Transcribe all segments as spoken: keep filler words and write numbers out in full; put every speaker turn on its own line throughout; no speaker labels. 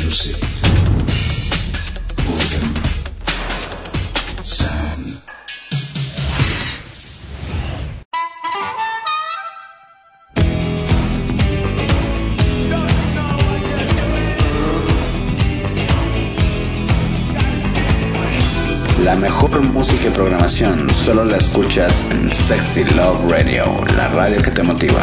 Intrusive. Boredom. Sound. La mejor música y programación solo la escuchas en Sexy Love Radio, la radio que te motiva.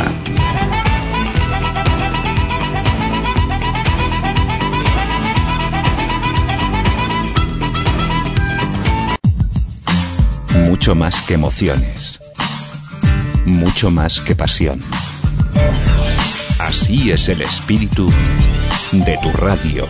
Mucho más que emociones, mucho más que pasión. Así es el espíritu de tu radio.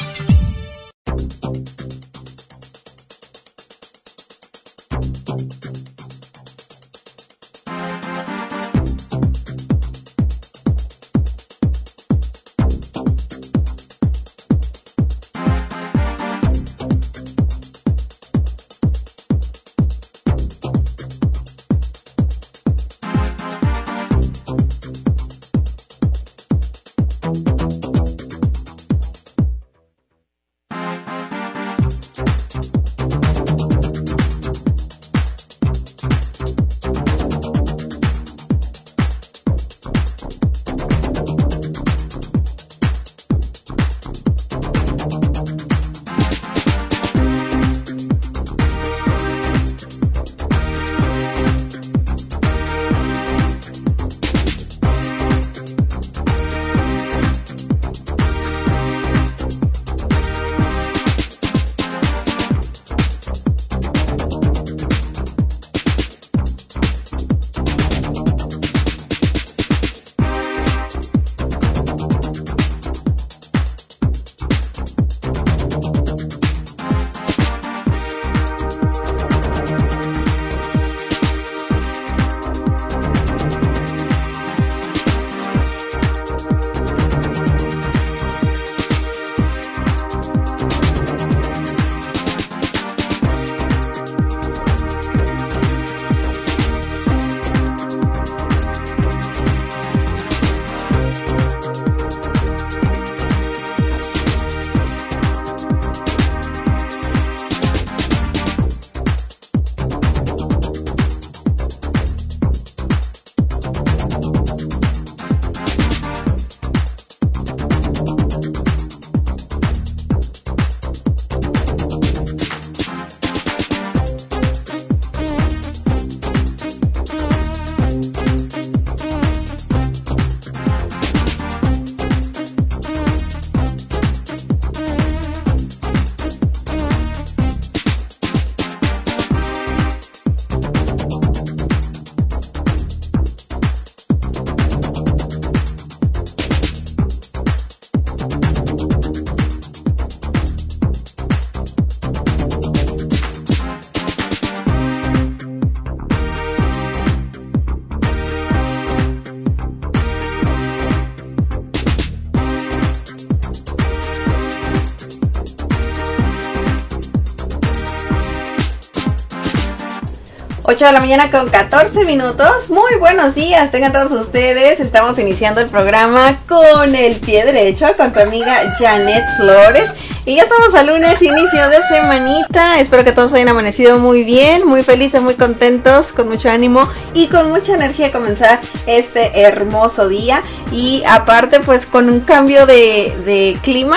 ocho de la mañana con catorce minutos. Muy buenos días, tengan todos ustedes. Estamos iniciando el programa con el pie derecho con tu amiga Janet Flores. Y ya estamos al lunes, inicio de semanita. Espero que todos hayan amanecido muy bien, muy felices, muy contentos, con mucho ánimo y con mucha energía a comenzar este hermoso día. Y aparte, pues con un cambio de, de clima.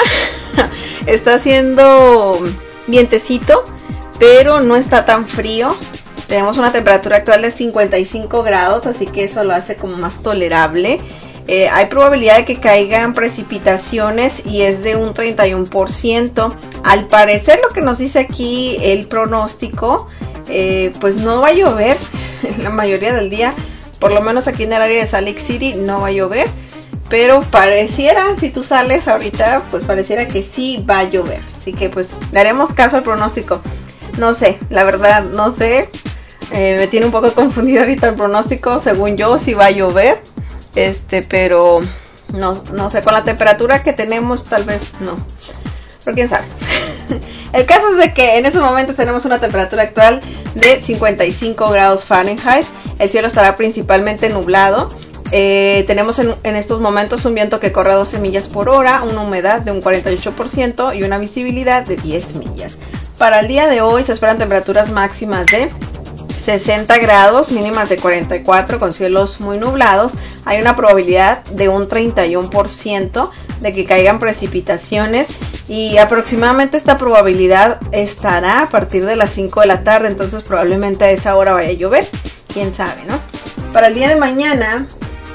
Está haciendo vientecito, pero no está tan frío. Tenemos una temperatura actual de cincuenta y cinco grados, así que eso lo hace como más tolerable. Eh, hay probabilidad de que caigan precipitaciones y es de un treinta y uno por ciento. Al parecer, lo que nos dice aquí el pronóstico, eh, pues no va a llover la mayoría del día. Por lo menos aquí en el área de Salt Lake City no va a llover. Pero pareciera, si tú sales ahorita, pues pareciera que sí va a llover. Así que pues daremos caso al pronóstico. No sé, la verdad no sé. Eh, me tiene un poco confundido ahorita el pronóstico. Según yo, sí va a llover. Este, pero no, no sé, con la temperatura que tenemos, tal vez no. Pero quién sabe. El caso es de que en estos momentos tenemos una temperatura actual de cincuenta y cinco grados Fahrenheit. El cielo estará principalmente nublado. Eh, tenemos en, en estos momentos un viento que corre a doce millas por hora, una humedad de un cuarenta y ocho por ciento y una visibilidad de diez millas. Para el día de hoy se esperan temperaturas máximas de sesenta grados, mínimas de cuarenta y cuatro, con cielos muy nublados. Hay una probabilidad de un treinta y uno por ciento de que caigan precipitaciones, y aproximadamente esta probabilidad estará a partir de las cinco de la tarde, entonces probablemente a esa hora vaya a llover, quién sabe, ¿no? Para el día de mañana,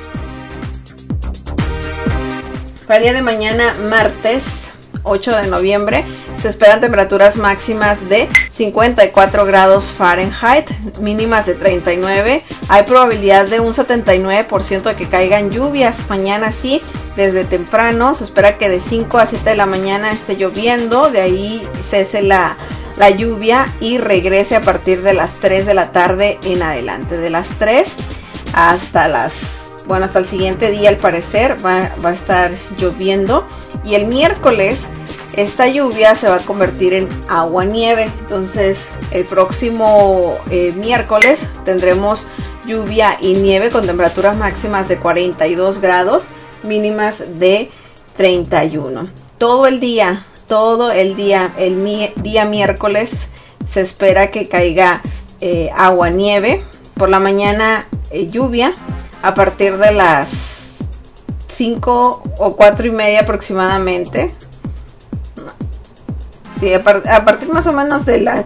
para el día de mañana, martes ocho de noviembre, se esperan temperaturas máximas de cincuenta y cuatro grados Fahrenheit, mínimas de treinta y nueve. Hay probabilidad de un setenta y nueve por ciento de que caigan lluvias. Mañana sí, desde temprano. Se espera que de cinco a siete de la mañana esté lloviendo. De ahí cese la, la lluvia y regrese a partir de las tres de la tarde en adelante. De las tres hasta las... Bueno, hasta el siguiente día al parecer va, va a estar lloviendo. Y el miércoles esta lluvia se va a convertir en agua-nieve. Entonces el próximo eh, miércoles tendremos lluvia y nieve con temperaturas máximas de cuarenta y dos grados, mínimas de treinta y uno. Todo el día, todo el día, el mi día miércoles se espera que caiga eh, agua-nieve. Por la mañana eh, lluvia a partir de las cinco o cuatro y media aproximadamente. Sí, a, par a partir más o menos de la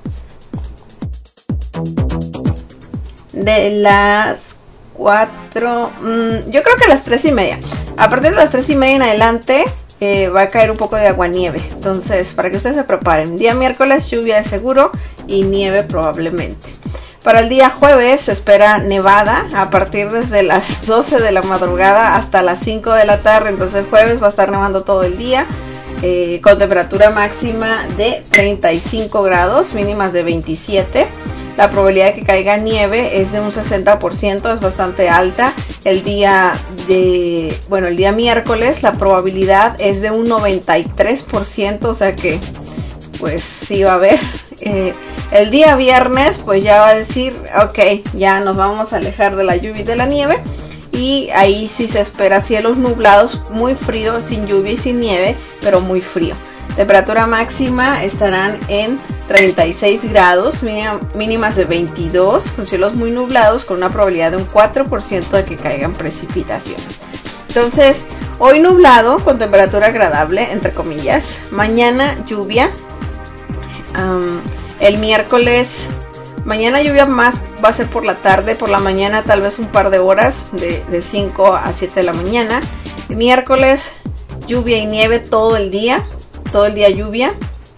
de las cuatro, mmm, yo creo que a las tres y media. A partir de las tres y media en adelante eh, va a caer un poco de agua-nieve. Entonces, para que ustedes se preparen, día miércoles lluvia de seguro y nieve probablemente. Para el día jueves se espera nevada a partir desde las doce de la madrugada hasta las cinco de la tarde. Entonces el jueves va a estar nevando todo el día, eh, con temperatura máxima de treinta y cinco grados, mínimas de veintisiete. La probabilidad de que caiga nieve es de un sesenta por ciento, es bastante alta. El día de, bueno, el día miércoles la probabilidad es de un noventa y tres por ciento, o sea que pues sí va a haber. Eh, el día viernes pues ya va a decir, ok, ya nos vamos a alejar de la lluvia y de la nieve, y ahí sí se espera cielos nublados, muy frío, sin lluvia y sin nieve, pero muy frío. Temperatura máxima estarán en treinta y seis grados, mínimas de veintidós, con cielos muy nublados, con una probabilidad de un cuatro por ciento de que caigan precipitaciones. Entonces, hoy nublado, con temperatura agradable, entre comillas. Mañana lluvia. Um, el miércoles, mañana lluvia más va a ser por la tarde, por la mañana tal vez un par de horas, de, de cinco a siete de la mañana. El miércoles, lluvia y nieve todo el día, todo el día lluvia.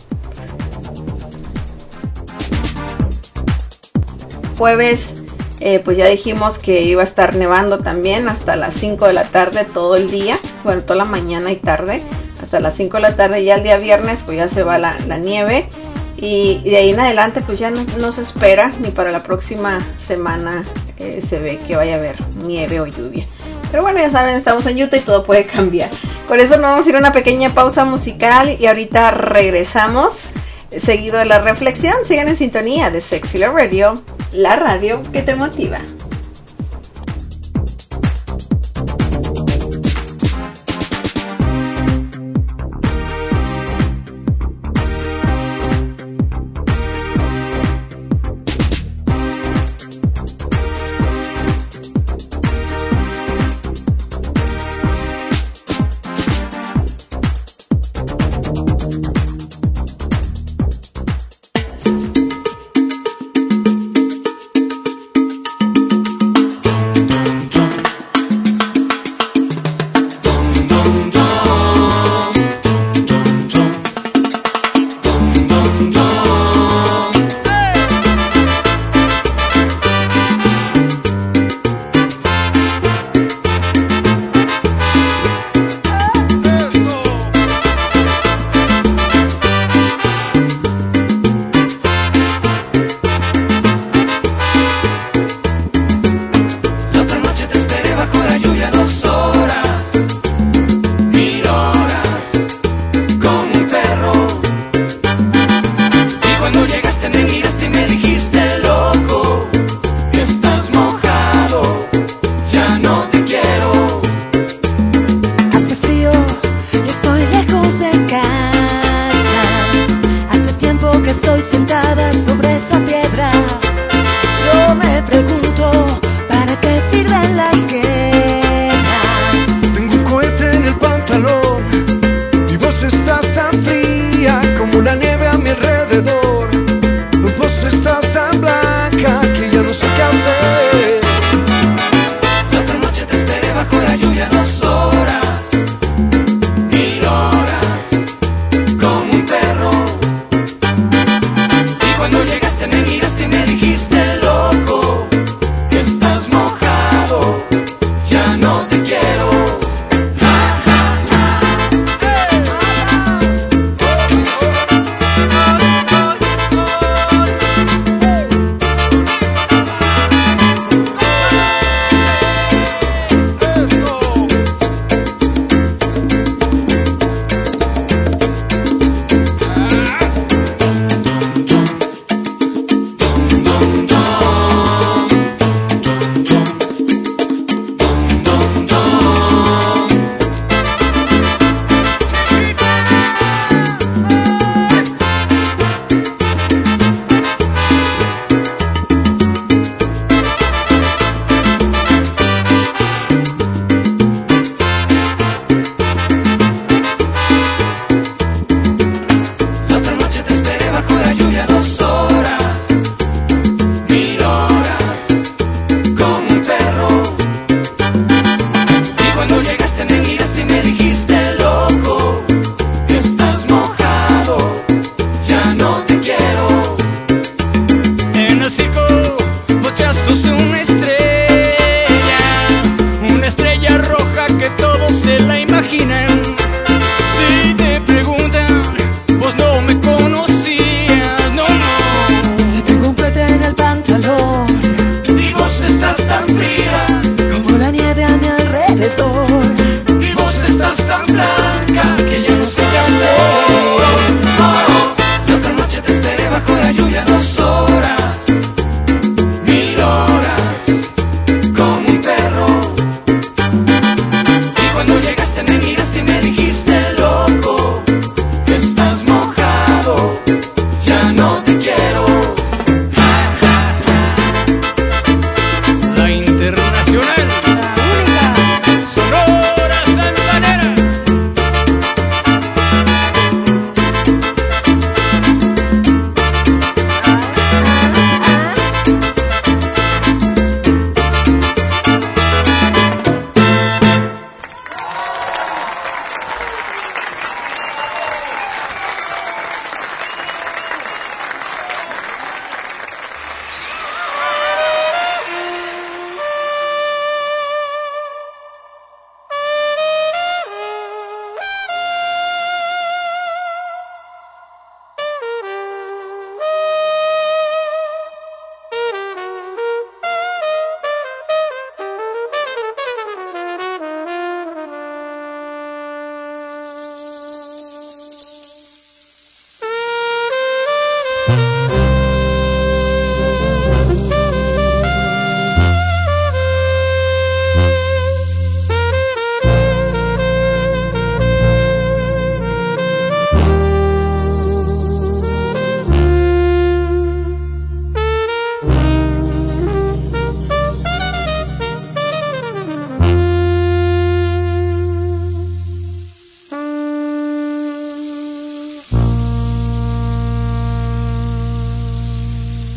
Jueves, eh, pues ya dijimos que iba a estar nevando también hasta las cinco de la tarde todo el día, bueno, toda la mañana y tarde, hasta las cinco de la tarde. Ya el día viernes pues ya se va la, la nieve. Y de ahí en adelante pues ya no, no se espera, ni para la próxima semana eh, se ve que vaya a haber nieve o lluvia. Pero bueno, ya saben, estamos en Utah y todo puede cambiar. Con eso nos vamos a ir a una pequeña pausa musical y ahorita regresamos. Seguido de la reflexión, sigan en sintonía de Sexy Love Radio, la radio que te motiva.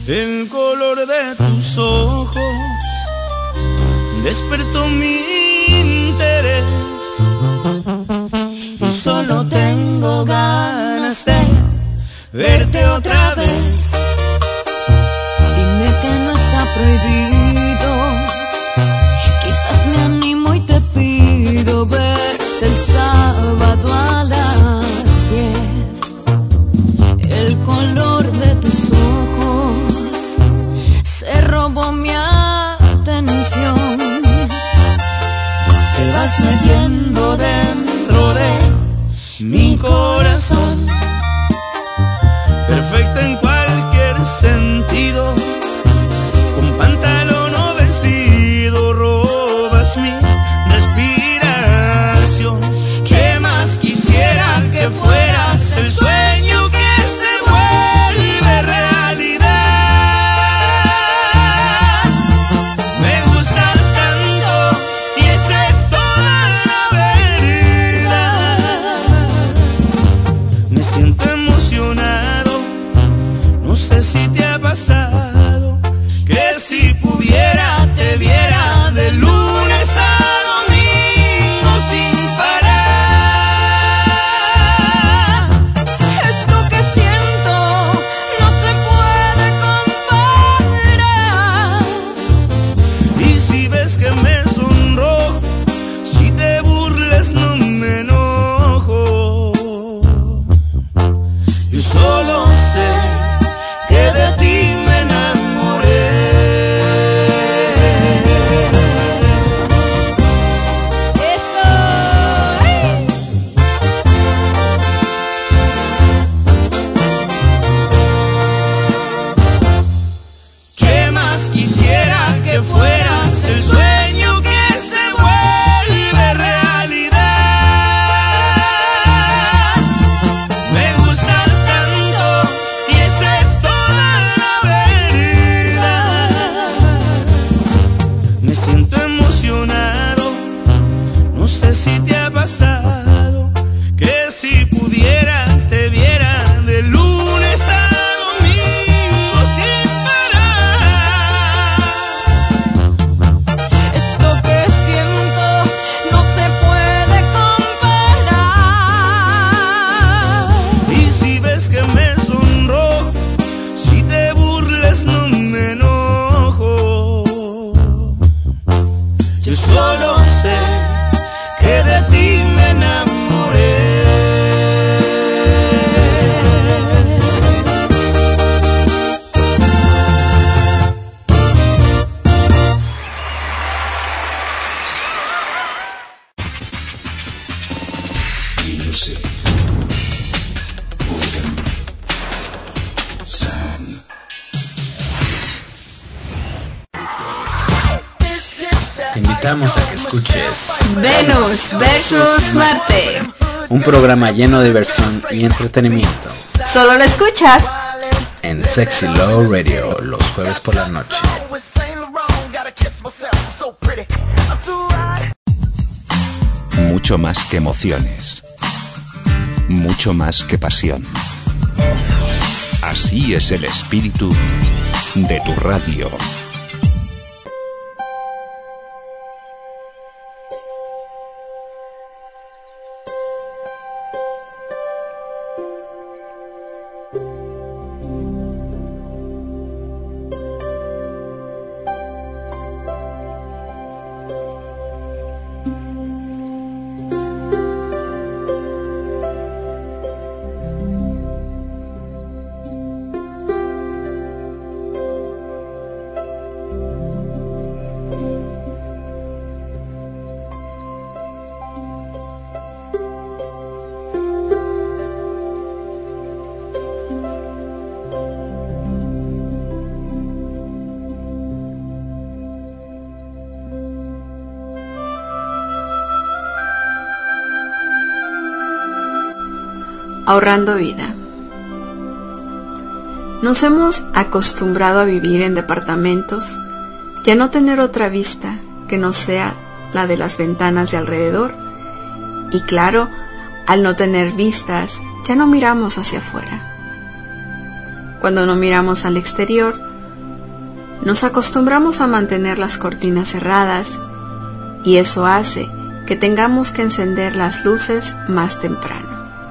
El color de tus ojos despertó mi interés y solo tengo ganas de verte otra vez.
Dime que no está prohibido, quizás me animo y te pido verte el sábado a las diez. El color de tus ojos se robó mi atención.
Te vas metiendo dentro de mi corazón, perfecta en cualquier sentido, con pantalón o vestido, robas mi respiración. ¿Qué más quisiera que fueras el sueño que se vuelve realidad? Me gustas tanto y esa es toda la verdad. Me siento emocionado, no sé si te ha pasado, que si pudiera te viera de lunes a domingo sin parar.
Esto que siento no se puede comparar.
Y si ves que me sonrojo, si te burles no me enojo. Yo solo sé que de ti me enamoré.
Eso, ¡ay!
¿Qué más quisiera que fueras el sueño que se vuelve realidad? Me gustas tanto y esa es toda la verdad. Me siento emocionado, no sé si te ha pasado, que si pudiera te viera de lunes a domingo sin parar.
Esto que siento no se puede comparar.
Y si ves que me sonrojo, si te burles no me enojo. Yo solo sé que de ti me enamoré.
Music. Organ. Sound.
Te invitamos a que escuches
Venus versus Marte.
un programa lleno de diversión y entretenimiento
Solo lo escuchas
en Sexy Love Radio los jueves por la noche.
Mucho más que emociones. Mucho más que pasión. Así es el espíritu de tu radio.
ahorrando vida. Nos hemos acostumbrado a vivir en departamentos y a no tener otra vista que no sea la de las ventanas de alrededor. Y claro, al no tener vistas, ya no miramos hacia afuera. Cuando no miramos al exterior, nos acostumbramos a mantener las cortinas cerradas y eso hace que tengamos que encender las luces más temprano.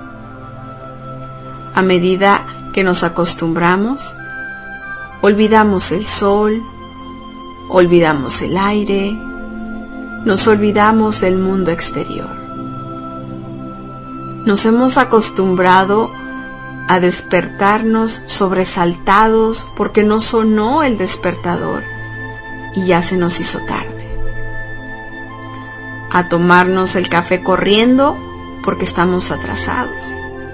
A medida que nos acostumbramos, olvidamos el sol, olvidamos el aire, nos olvidamos del mundo exterior. Nos hemos acostumbrado a despertarnos sobresaltados porque no sonó el despertador y ya se nos hizo tarde. A tomarnos el café corriendo porque estamos atrasados.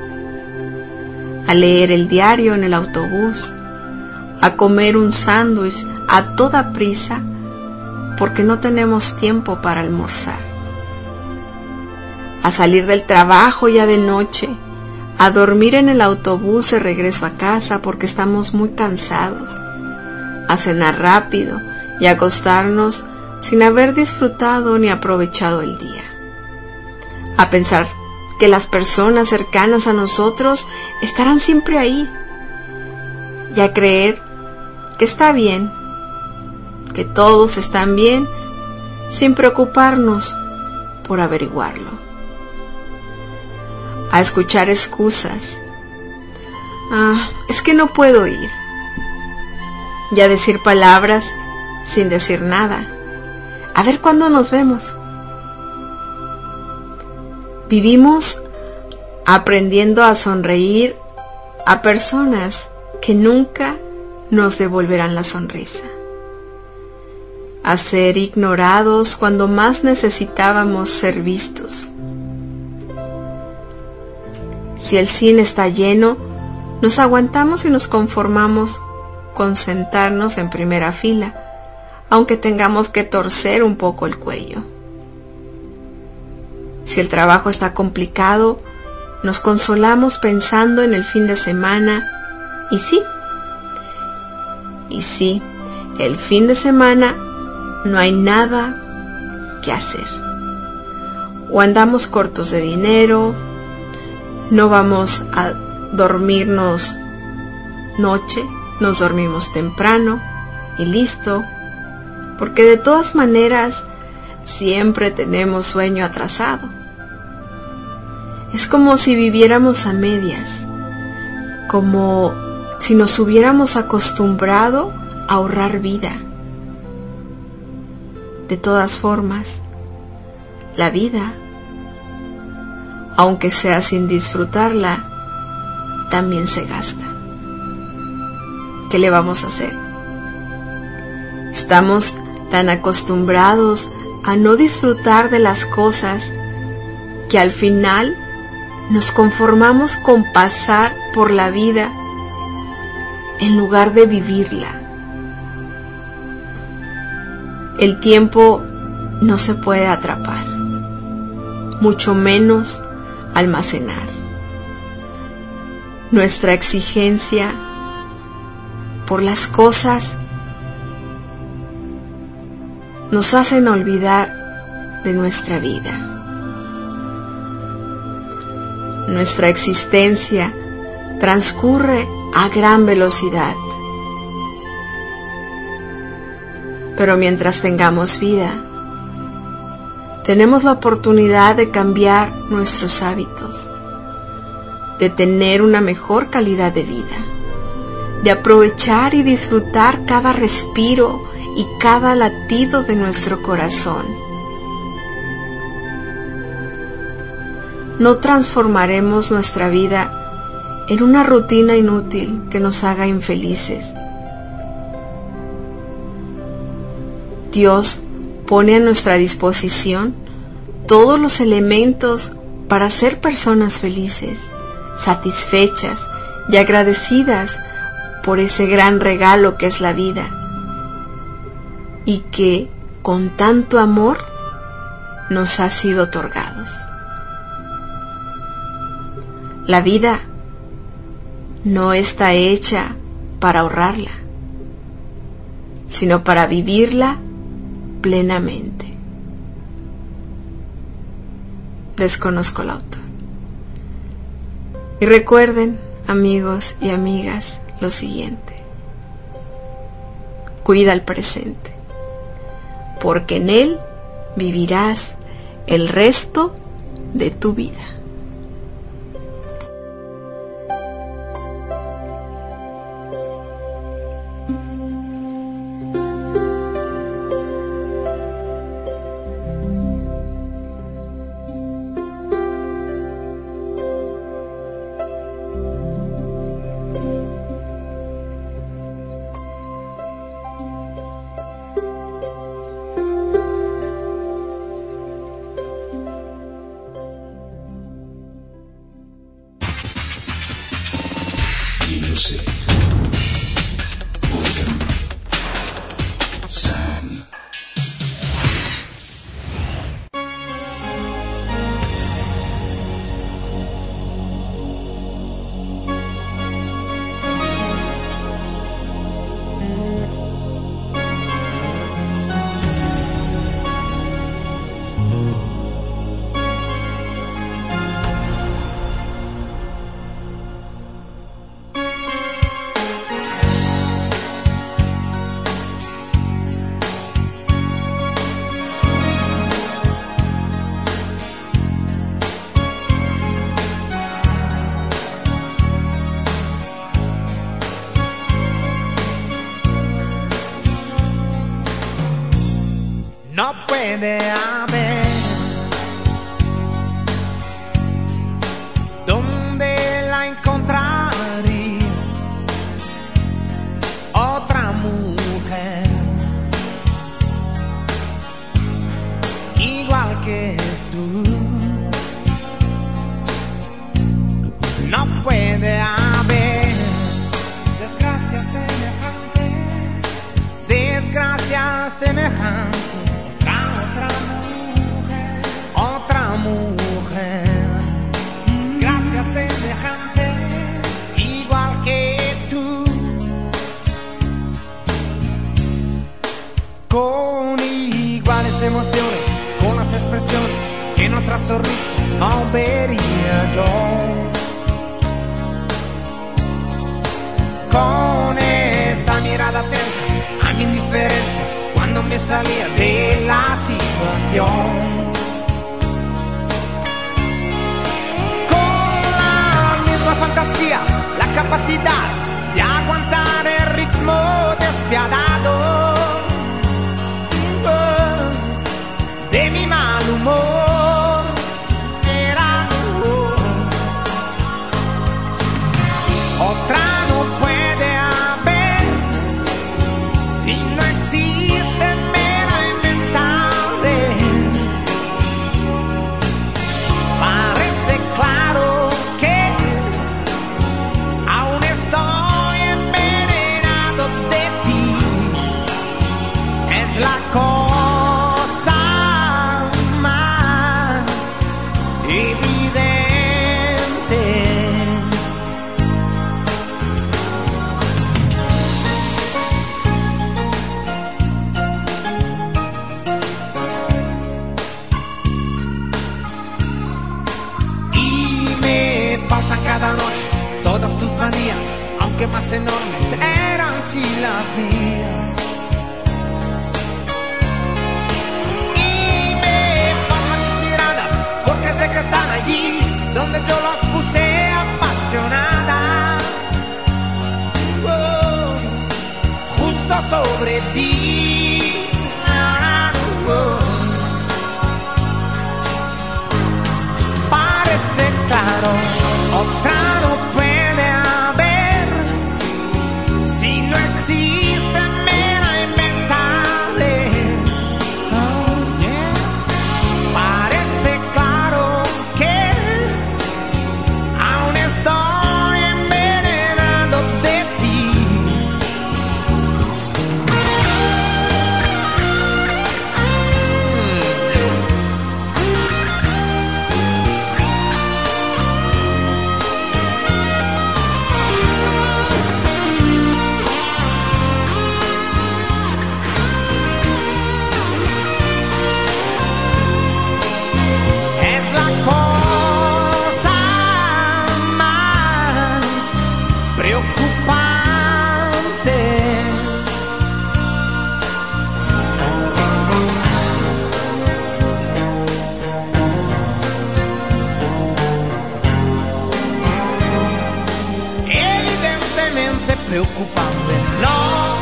A leer el diario en el autobús, a comer un sándwich a toda prisa porque no tenemos tiempo para almorzar. A salir del trabajo ya de noche, a dormir en el autobús de regreso a casa porque estamos muy cansados, a cenar rápido y a acostarnos sin haber disfrutado ni aprovechado el día, a pensar que las personas cercanas a nosotros estarán siempre ahí y a creer que está bien, que todos están bien sin preocuparnos por averiguarlo. A escuchar excusas. Ah, es que no puedo ir. Y a decir palabras sin decir nada. A ver cuándo nos vemos. Vivimos aprendiendo a sonreír a personas que nunca nos devolverán la sonrisa. A ser ignorados cuando más necesitábamos ser vistos. Si el cine está lleno, nos aguantamos y nos conformamos con sentarnos en primera fila, aunque tengamos que torcer un poco el cuello. Si el trabajo está complicado, nos consolamos pensando en el fin de semana, y sí, y sí, el fin de semana no hay nada que hacer. O andamos cortos de dinero, no vamos a dormirnos noche, nos dormimos temprano y listo, porque de todas maneras siempre tenemos sueño atrasado. Es como si viviéramos a medias, como si nos hubiéramos acostumbrado a ahorrar vida. De todas formas, la vida, aunque sea sin disfrutarla, también se gasta. ¿Qué le vamos a hacer? Estamos tan acostumbrados a no disfrutar de las cosas que al final nos conformamos con pasar por la vida en lugar de vivirla. El tiempo no se puede atrapar, mucho menos almacenar. Nuestra exigencia por las cosas nos hacen olvidar de nuestra vida. Nuestra existencia transcurre a gran velocidad. Pero mientras tengamos vida, tenemos la oportunidad de cambiar nuestros hábitos, de tener una mejor calidad de vida, de aprovechar y disfrutar cada respiro y cada latido de nuestro corazón. No transformaremos nuestra vida en una rutina inútil que nos haga infelices. Dios pone a nuestra disposición todos los elementos para ser personas felices, satisfechas y agradecidas por ese gran regalo que es la vida y que con tanto amor nos ha sido otorgados. La vida no está hecha para ahorrarla, sino para vivirla plenamente. Desconozco el autor. Y recuerden, amigos y amigas, lo siguiente: cuida el presente, porque en él vivirás el resto de tu vida.
No puede haber donde la encontraría otra mujer igual que tú. No puede haber desgracia semejante, desgracia semejante. Otra mujer, otra mujer, desgracia semejante, igual que tú, con iguales emociones, con las expresiones que en otra sonrisa no vería yo, con esa mirada atenta a mi indiferencia cuando me salía de la situación, con la misma fantasía, la capacidad de aguantar el ritmo despiadado oh, de mi mal humor. Era oh. Otra no puede haber si no existe. Cada noche todas tus manías, aunque más enormes, eran sí las mías. Y me faltan tus miradas, porque sé que están allí donde yo las puse apasionadas oh, justo sobre ti oh. Parece claro, otra no puede haber si no existe mera inventable. Oh, yeah. Parece claro que aún estoy envenenado de ti. preocupante. No,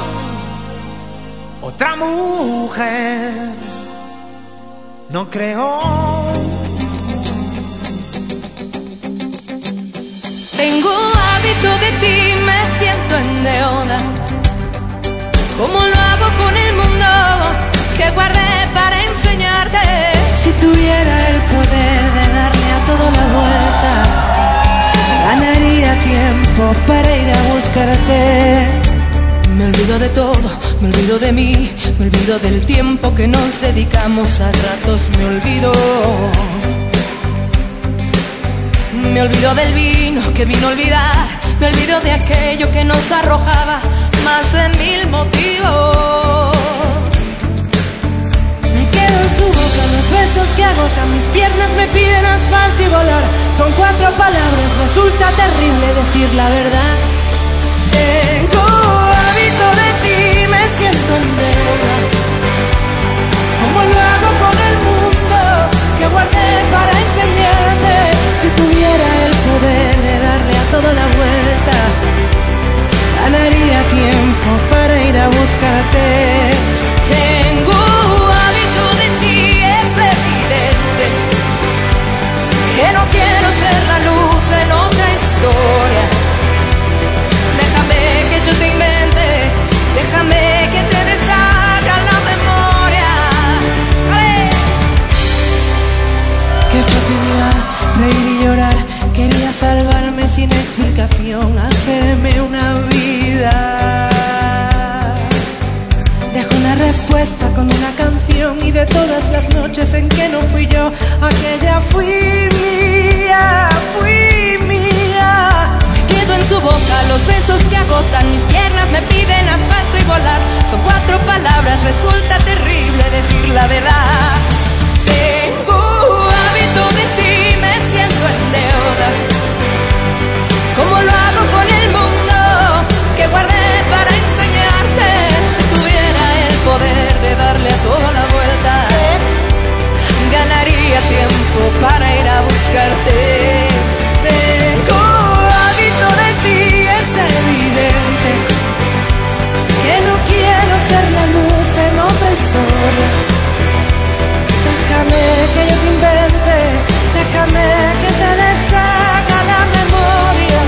otra mujer, no creo.
Tengo hábito de ti, me siento en deuda. ¿Cómo lo hago con el mundo que guardé para enseñarte?
Si tuviera el poder de darle a todo la vuelta, ganaría tiempo para ir a buscarte.
Me olvido de todo, me olvido de mí, me olvido del tiempo que nos dedicamos, a ratos me olvido. Me olvido del vino que vino a olvidar, me olvido de aquello que nos arrojaba más de mil motivos.
Me quedo en su boca, los besos que agotan mis piernas me piden asfalto y volar. Son cuatro palabras, resulta terrible decir la verdad.
Tengo hábito de ti, me siento en deuda. ¿Cómo lo hago con el mundo que guardé para enseñarte? Si tuviera el poder de darle a todo la vuelta, ganaría tiempo para ir a buscarte.
Tengo hábito de ti, es evidente que no quiero ser la luz en otra historia. Déjame que yo te invente, déjame que te deshaga la memoria. ¡Ale!
Qué facilidad, reír y llorar. Quería salvarme sin explicación, hacerme una vida. Dejo una respuesta con una canción, y de todas las noches en que no fui yo, aquella fui mía, fui mía.
Quedo en su boca, los besos que agotan mis piernas me piden asfalto y volar. Son cuatro palabras, resulta terrible decir la verdad. Tengo hábito de ti, me siento en deuda. ¿Cómo lo hago con el mundo que guardé para enseñarte? Si tuviera el poder de darle a toda la vuelta, ganaría tiempo para ir a buscarte.
Tengo hábito de ti, es evidente que no quiero ser la luz en otra historia. Déjame que yo te invente, déjame que te deshaga la memoria.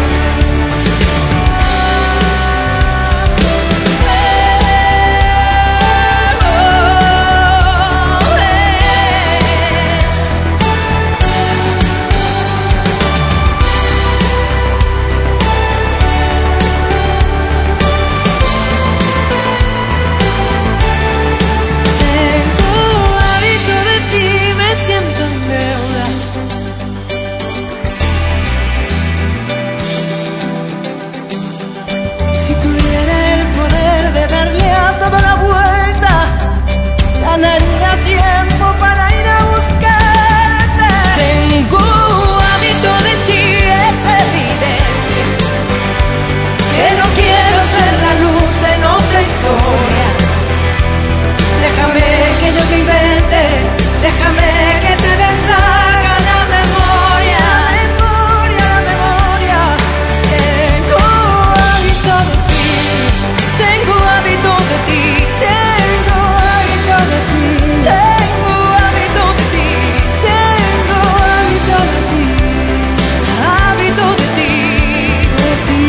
Ganaría tiempo para ir a buscarte.
Tengo hábito de ti, es evidente
que no quiero ser la luz en otra historia. Déjame que yo te invente, déjame que te deshaga la memoria. La memoria, la memoria. Tengo hábito de ti,
tengo hábito de ti.
tengo hábito de ti,
Tengo hábito de ti,
tengo hábito de ti,
hábito de ti.
de ti.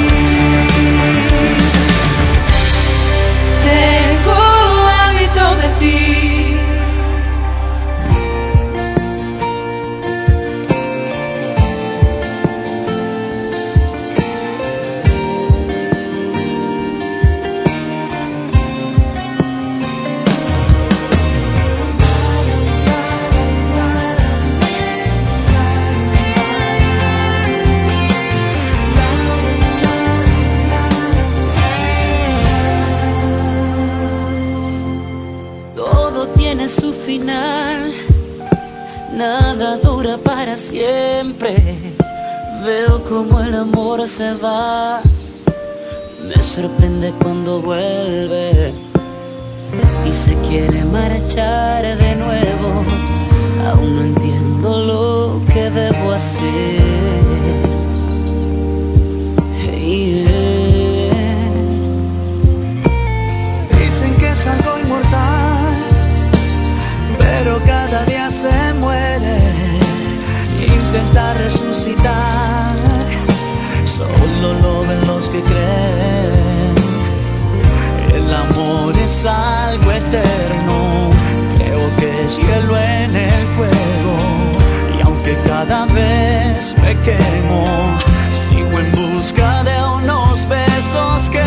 Tengo hábito de ti.
Todo tiene su final, nada dura para siempre. Veo como el amor se va, me sorprende cuando vuelve y se quiere marchar de nuevo. Aún no entiendo lo que debo hacer. Yeah.
gritar, solo lo ven los que creen. El amor es algo eterno, creo que es hielo en el fuego. Y aunque cada vez me quemo, sigo en busca de unos besos que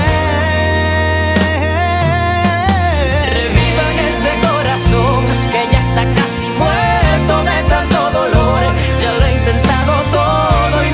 revivan este corazón que ya está casi muerto de tanto dolor. Ya lo he intentado todo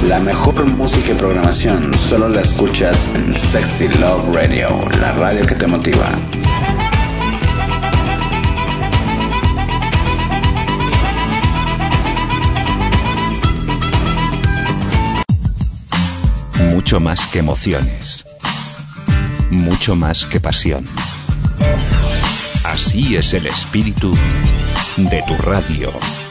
La mejor música y programación solo la escuchas en Sexy Love Radio, la radio que te motiva.
Mucho más que emociones. Mucho más que pasión. Así es el espíritu de tu radio.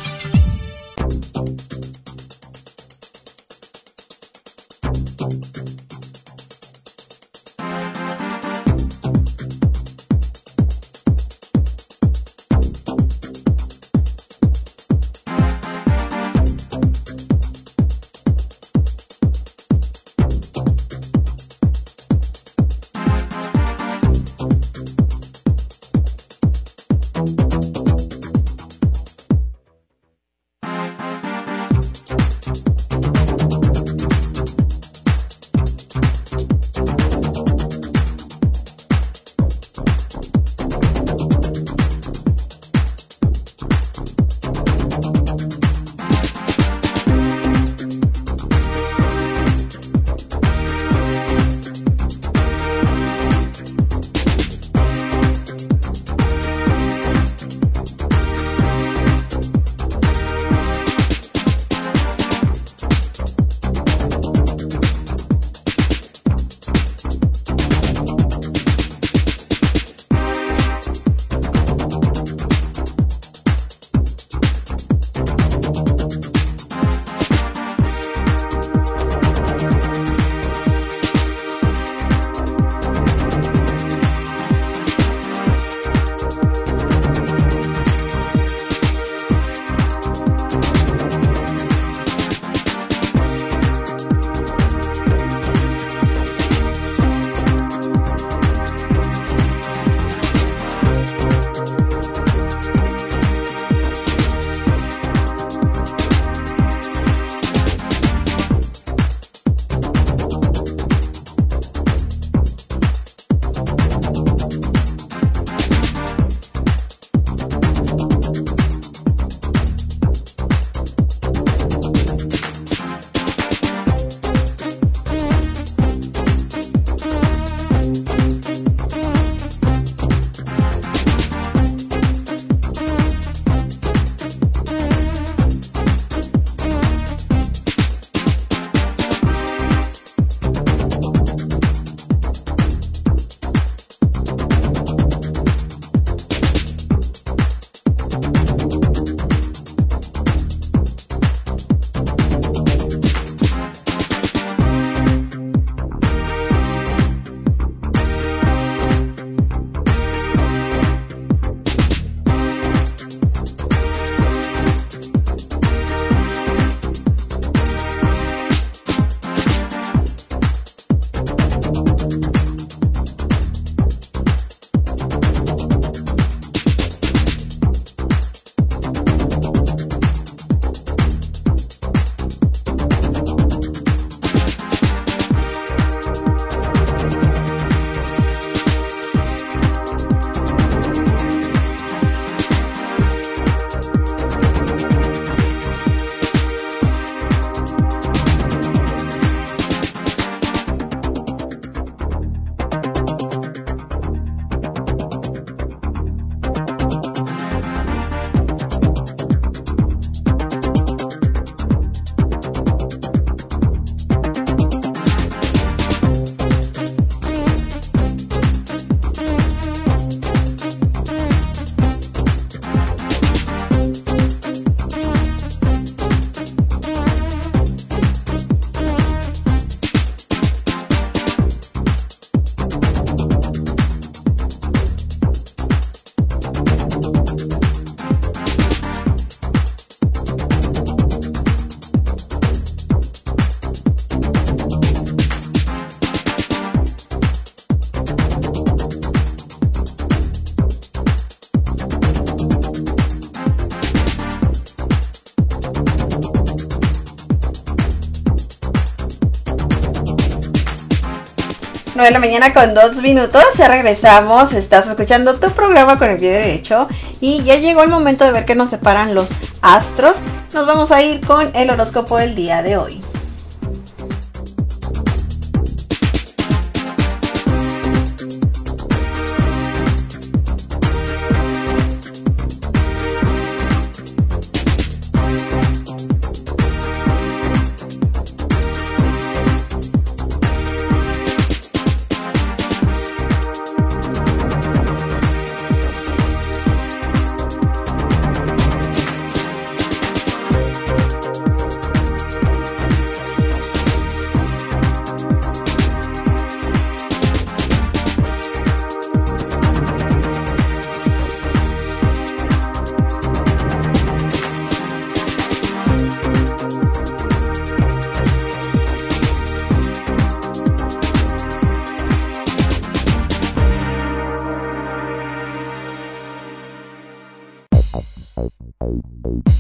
nueve de la mañana con dos minutos, ya regresamos, estás escuchando tu programa con el pie derecho y ya llegó el momento de ver qué nos separan los astros. Nos vamos a ir con el horóscopo del día de hoy.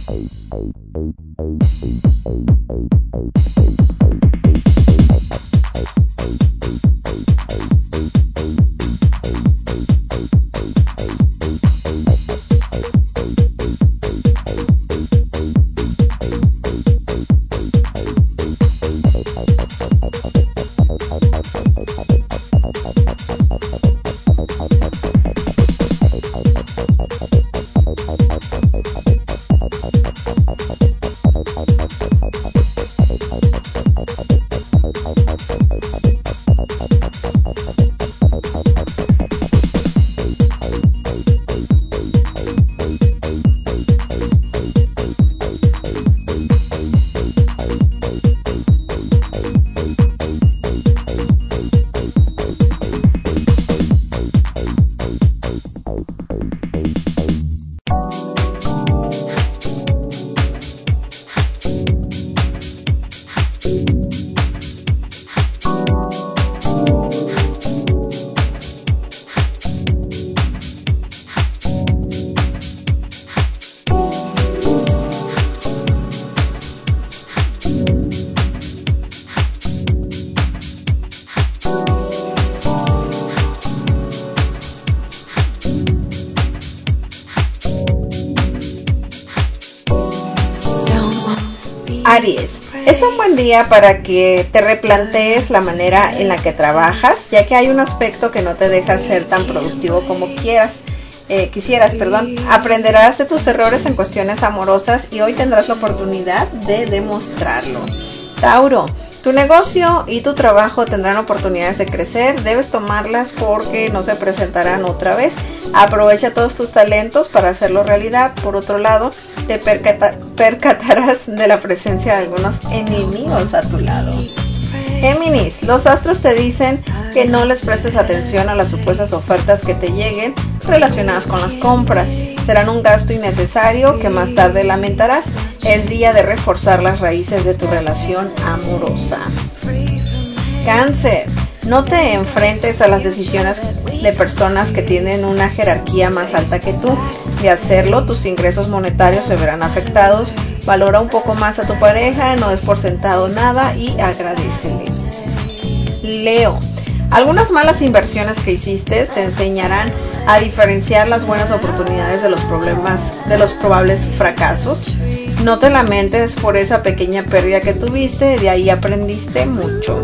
Aries, es un buen día para que te replantees la manera en la que trabajas, ya que hay un aspecto que no te deja ser tan productivo como quieras, eh, quisieras, perdón. Aprenderás de tus errores en cuestiones amorosas y hoy tendrás la oportunidad de demostrarlo. Tauro, tu negocio y tu trabajo tendrán oportunidades de crecer, debes tomarlas porque no se presentarán otra vez. Aprovecha todos tus talentos para hacerlo realidad. Por otro lado, te percata- percatarás de la presencia de algunos enemigos a tu lado. Géminis, los astros te dicen que no les prestes atención a las supuestas ofertas que te lleguen relacionadas con las compras. Serán un gasto innecesario que más tarde lamentarás. Es día de reforzar las raíces de tu relación amorosa. Cáncer, no te enfrentes a las decisiones de personas que tienen una jerarquía más alta que tú. De hacerlo, tus ingresos monetarios se verán afectados. Valora un poco más a tu pareja, no des por sentado nada y agradécele. Leo, algunas malas inversiones que hiciste te enseñarán a diferenciar las buenas oportunidades de los problemas, de los probables fracasos. No te lamentes por esa pequeña pérdida que tuviste, de ahí aprendiste mucho.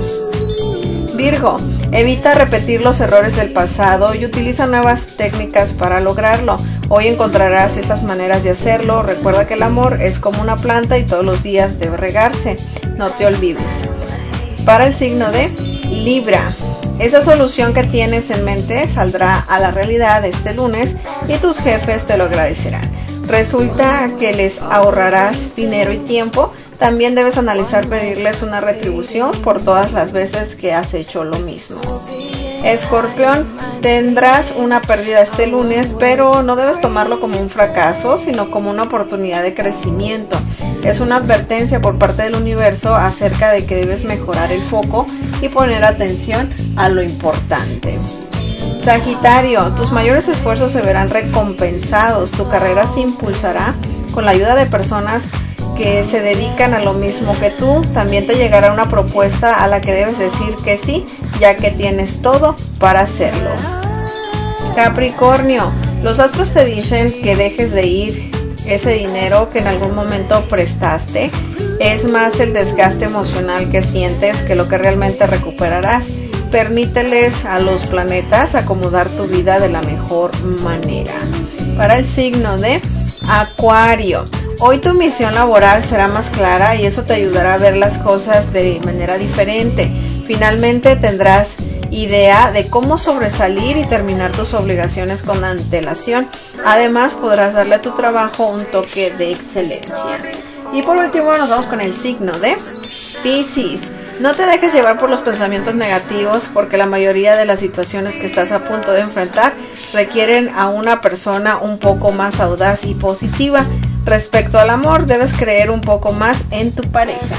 Virgo, evita repetir los errores del pasado y utiliza nuevas técnicas para lograrlo. Hoy encontrarás esas maneras de hacerlo. Recuerda que el amor es como una planta y todos los días debe regarse. No te olvides. Para el signo de Libra, esa solución que tienes en mente saldrá a la realidad este lunes y tus jefes te lo agradecerán. Resulta que les ahorrarás dinero y tiempo. También debes analizar pedirles una retribución por todas las veces que has hecho lo mismo. Escorpión, tendrás una pérdida este lunes, pero no debes tomarlo como un fracaso, sino como una oportunidad de crecimiento. Es una advertencia por parte del universo acerca de que debes mejorar el foco y poner atención a lo importante. Sagitario, tus mayores esfuerzos se verán recompensados. Tu carrera se impulsará con la ayuda de personas que se dedican a lo mismo que tú. También te llegará una propuesta a la que debes decir que sí, ya que tienes todo para hacerlo. Capricornio, los astros te dicen que dejes de ir ese dinero que en algún momento prestaste. Es más el desgaste emocional que sientes que lo que realmente recuperarás. Permíteles a los planetas acomodar tu vida de la mejor manera. Para el signo de Acuario, hoy tu misión laboral será más clara y eso te ayudará a ver las cosas de manera diferente. Finalmente tendrás idea de cómo sobresalir y terminar tus obligaciones con antelación. Además podrás darle a tu trabajo un toque de excelencia. Y por último nos vamos con el signo de Piscis. No te dejes llevar por los pensamientos negativos, porque la mayoría de las situaciones que estás a punto de enfrentar requieren a una persona un poco más audaz y positiva. Respecto al amor, debes creer un poco más en tu pareja.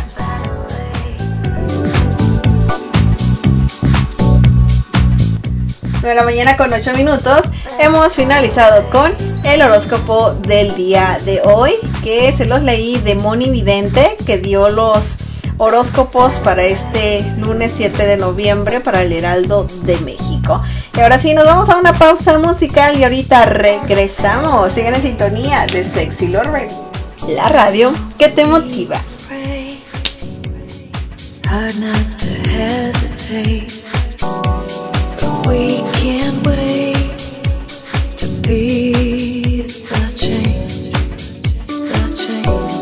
nueve de la mañana con ocho minutos. Hemos finalizado con el horóscopo del día de hoy, que se los leí de Moni Vidente, que dio los horóscopos para este lunes siete de noviembre para el Heraldo de México. Y ahora sí, nos vamos a una pausa musical y ahorita regresamos. Sigan en sintonía de Sexy Love Radio, la radio que te motiva.
Hard not to hesitate, but we can't wait to be the change, the change.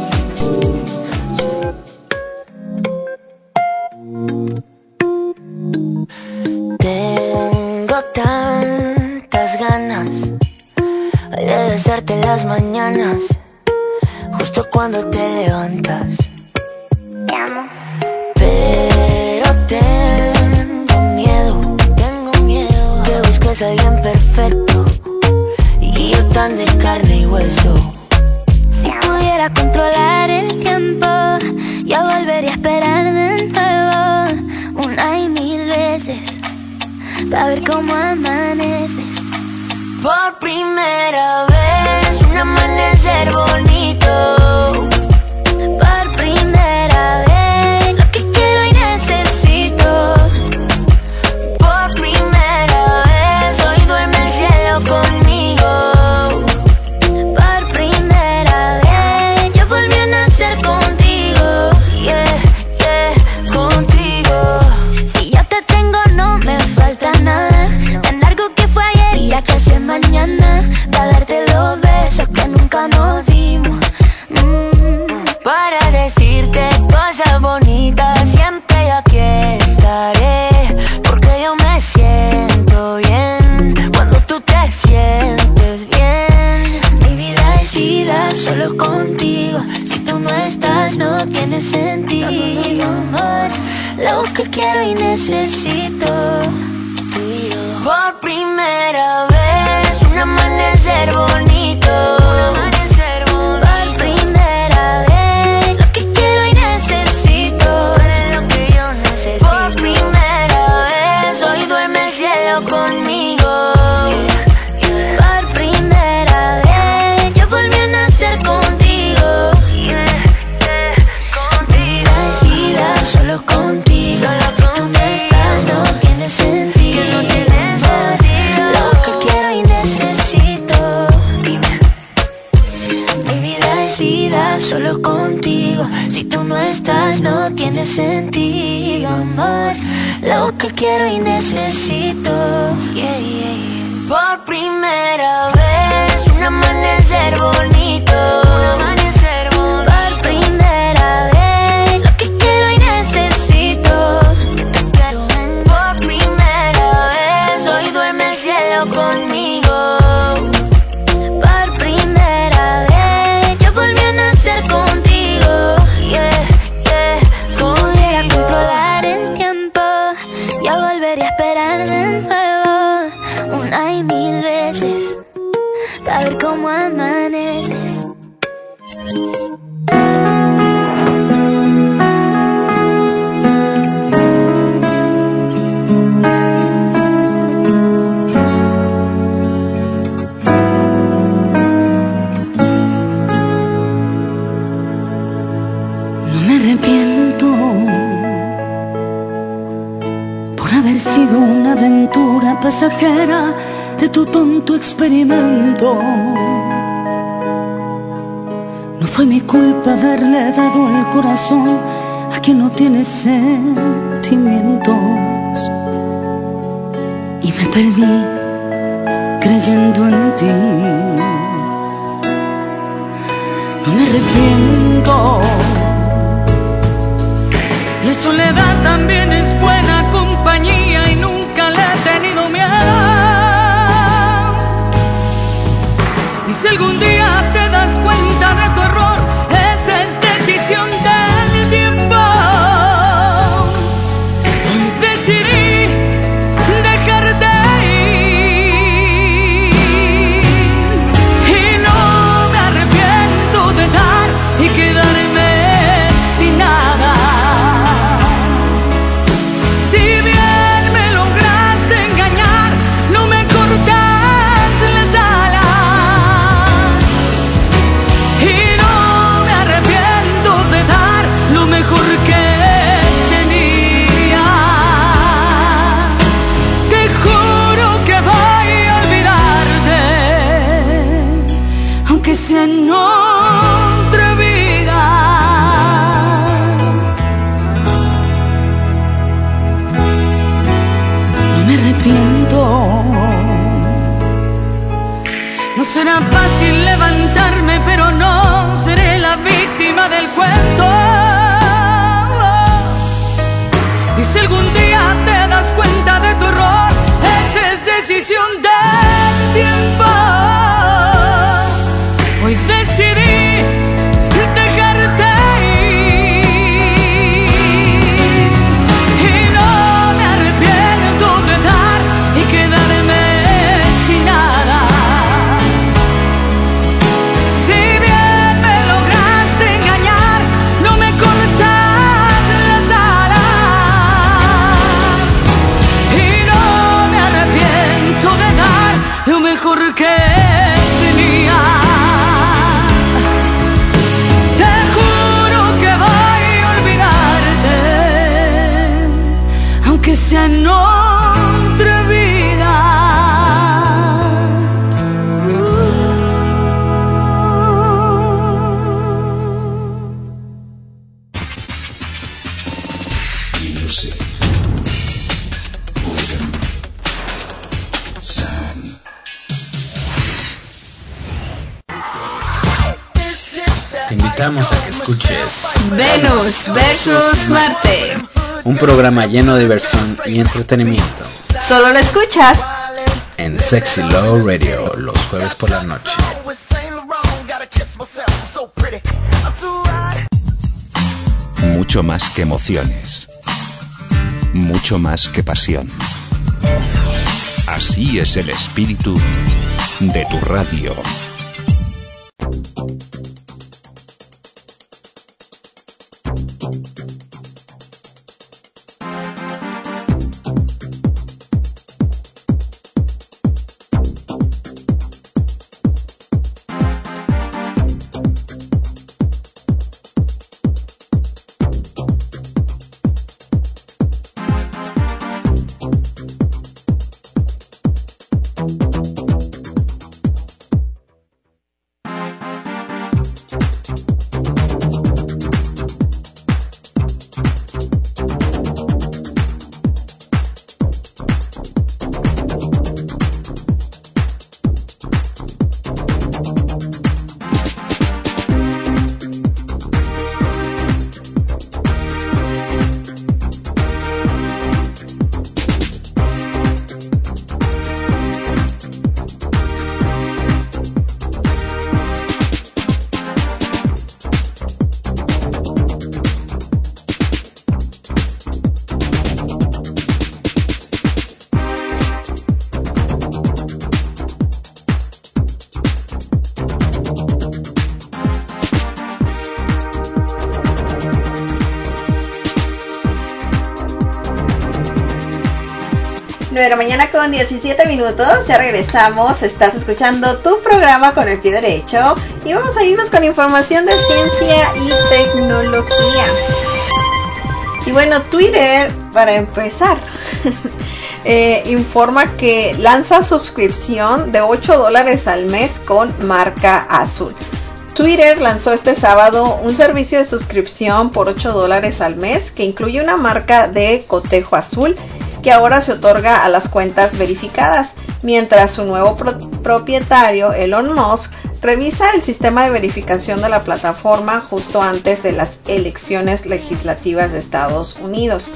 Tengo tantas ganas hoy de besarte las mañanas, justo cuando te levantas. Te amo. Pero tengo miedo, tengo miedo que busques a alguien perfecto y yo tan de carne y hueso.
Si pudiera controlar el tiempo, yo volvería a esperar de nuevo una y mil veces para ver cómo amaneces.
Por primera vez un amanecer bonito.
Por primera vez lo que quiero y necesito.
Por primera vez hoy duerme el cielo conmigo.
Por primera vez yo volví a nacer contigo.
Yeah, yeah, contigo.
Si yo te tengo no me falta nada. Tan largo que fue ayer y ya casi es mañana. Para darte los besos que nunca nos dimos. mm.
Para decirte cosas bonitas, siempre aquí estaré. Porque yo me siento bien cuando tú te sientes bien.
Mi vida es vida solo contigo. Si tú no estás no tiene sentido, amor. Lo que quiero y necesito.
Tú y yo. Por primera vez un amanecer bonito. Un amanecer bonito.
Por primera vez lo que quiero y necesito.
Tú eres lo que yo necesito. Por primera vez hoy duerme el cielo conmigo.
Por primera vez yo volví a nacer contigo.
Mi vida es vida
Solo contigo.
Solo
Si tú no estás no tiene sentido.
Que no tiene sentido.
Lo que quiero y necesito. Mi vida es vida solo contigo. Si tú no estás no tiene sentido, amor. Lo que quiero y necesito.
Yeah, yeah, yeah. Por primera vez un amanecer bonito. Un amanecer bonito.
Por primera vez lo que quiero y necesito.
Que te quiero en. Por primera vez hoy duerme el cielo conmigo.
Por primera vez yo volví a nacer contigo.
Yeah, yeah,
Si pudiera controlar el tiempo, yo volvería a esperar de nuevo una y mil veces para ver cómo amaneces.
No me arrepiento por haber sido una aventura pasajera de tu tonto experimento. No fue mi culpa haberle dado el corazón a quien no tiene sentimientos. Y me perdí creyendo en ti. No me arrepiento. La soledad también es buena compañía y nunca le he tenido miedo. Y si algún día te das cuenta de tu error, esa es decisión del tiempo. Hoy decidí dejarte ir y no me arrepiento de dar y quedarme
que tenía. Te juro que voy a olvidarte, aunque sea en otra vida.
Te invitamos a que escuches
Venus versus Marte.
un programa lleno de diversión y entretenimiento
Solo lo escuchas
en Sexy Love Radio los jueves por la noche.
Mucho más que emociones. Mucho más que pasión. Así es el espíritu de tu radio.
nueve de la mañana con diecisiete minutos, ya regresamos, estás escuchando tu programa Con el Pie Derecho y vamos a irnos con información de ciencia y tecnología. Y bueno, Twitter, para empezar, eh, informa que lanza suscripción de ocho dólares al mes con marca azul. Twitter lanzó este sábado un servicio de suscripción por ocho dólares al mes que incluye una marca de cotejo azul que ahora se otorga a las cuentas verificadas, mientras su nuevo pro- propietario, Elon Musk, revisa el sistema de verificación de la plataforma justo antes de las elecciones legislativas de Estados Unidos.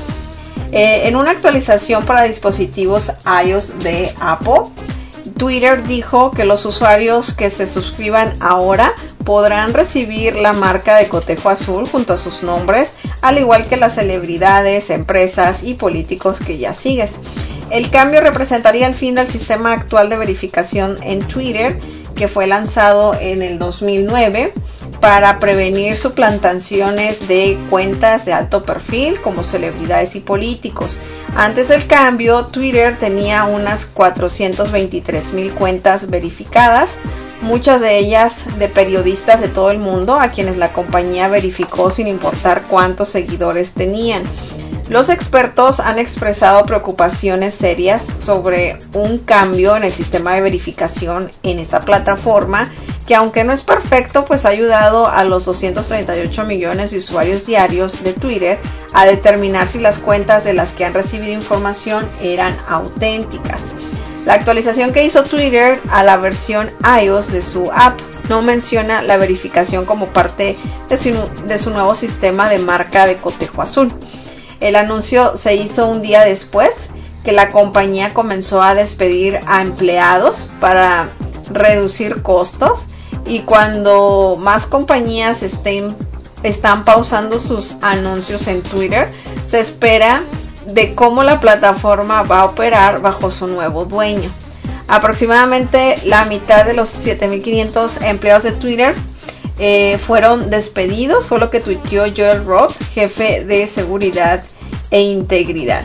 Eh, en una actualización para dispositivos iOS de Apple, Twitter dijo que los usuarios que se suscriban ahora podrán recibir la marca de cotejo azul junto a sus nombres, al igual que las celebridades, empresas y políticos que ya sigues. El cambio representaría el fin del sistema actual de verificación en Twitter, que fue lanzado en el dos mil nueve para prevenir suplantaciones de cuentas de alto perfil como celebridades y políticos. Antes del cambio, Twitter tenía unas cuatrocientas veintitrés mil cuentas verificadas, muchas de ellas de periodistas de todo el mundo a quienes la compañía verificó sin importar cuántos seguidores tenían. Los expertos han expresado preocupaciones serias sobre un cambio en el sistema de verificación en esta plataforma, que aunque no es perfecto, pues ha ayudado a los doscientos treinta y ocho millones de usuarios diarios de Twitter a determinar si las cuentas de las que han recibido información eran auténticas. La actualización que hizo Twitter a la versión iOS de su app no menciona la verificación como parte de su, de su nuevo sistema de marca de cotejo azul. El anuncio se hizo un día después que la compañía comenzó a despedir a empleados para reducir costos, y cuando más compañías estén, están pausando sus anuncios en Twitter, se espera de cómo la plataforma va a operar bajo su nuevo dueño. Aproximadamente la mitad de los siete mil quinientos empleados de Twitter eh, fueron despedidos, fue lo que tuiteó Joel Roth, jefe de seguridad e integridad.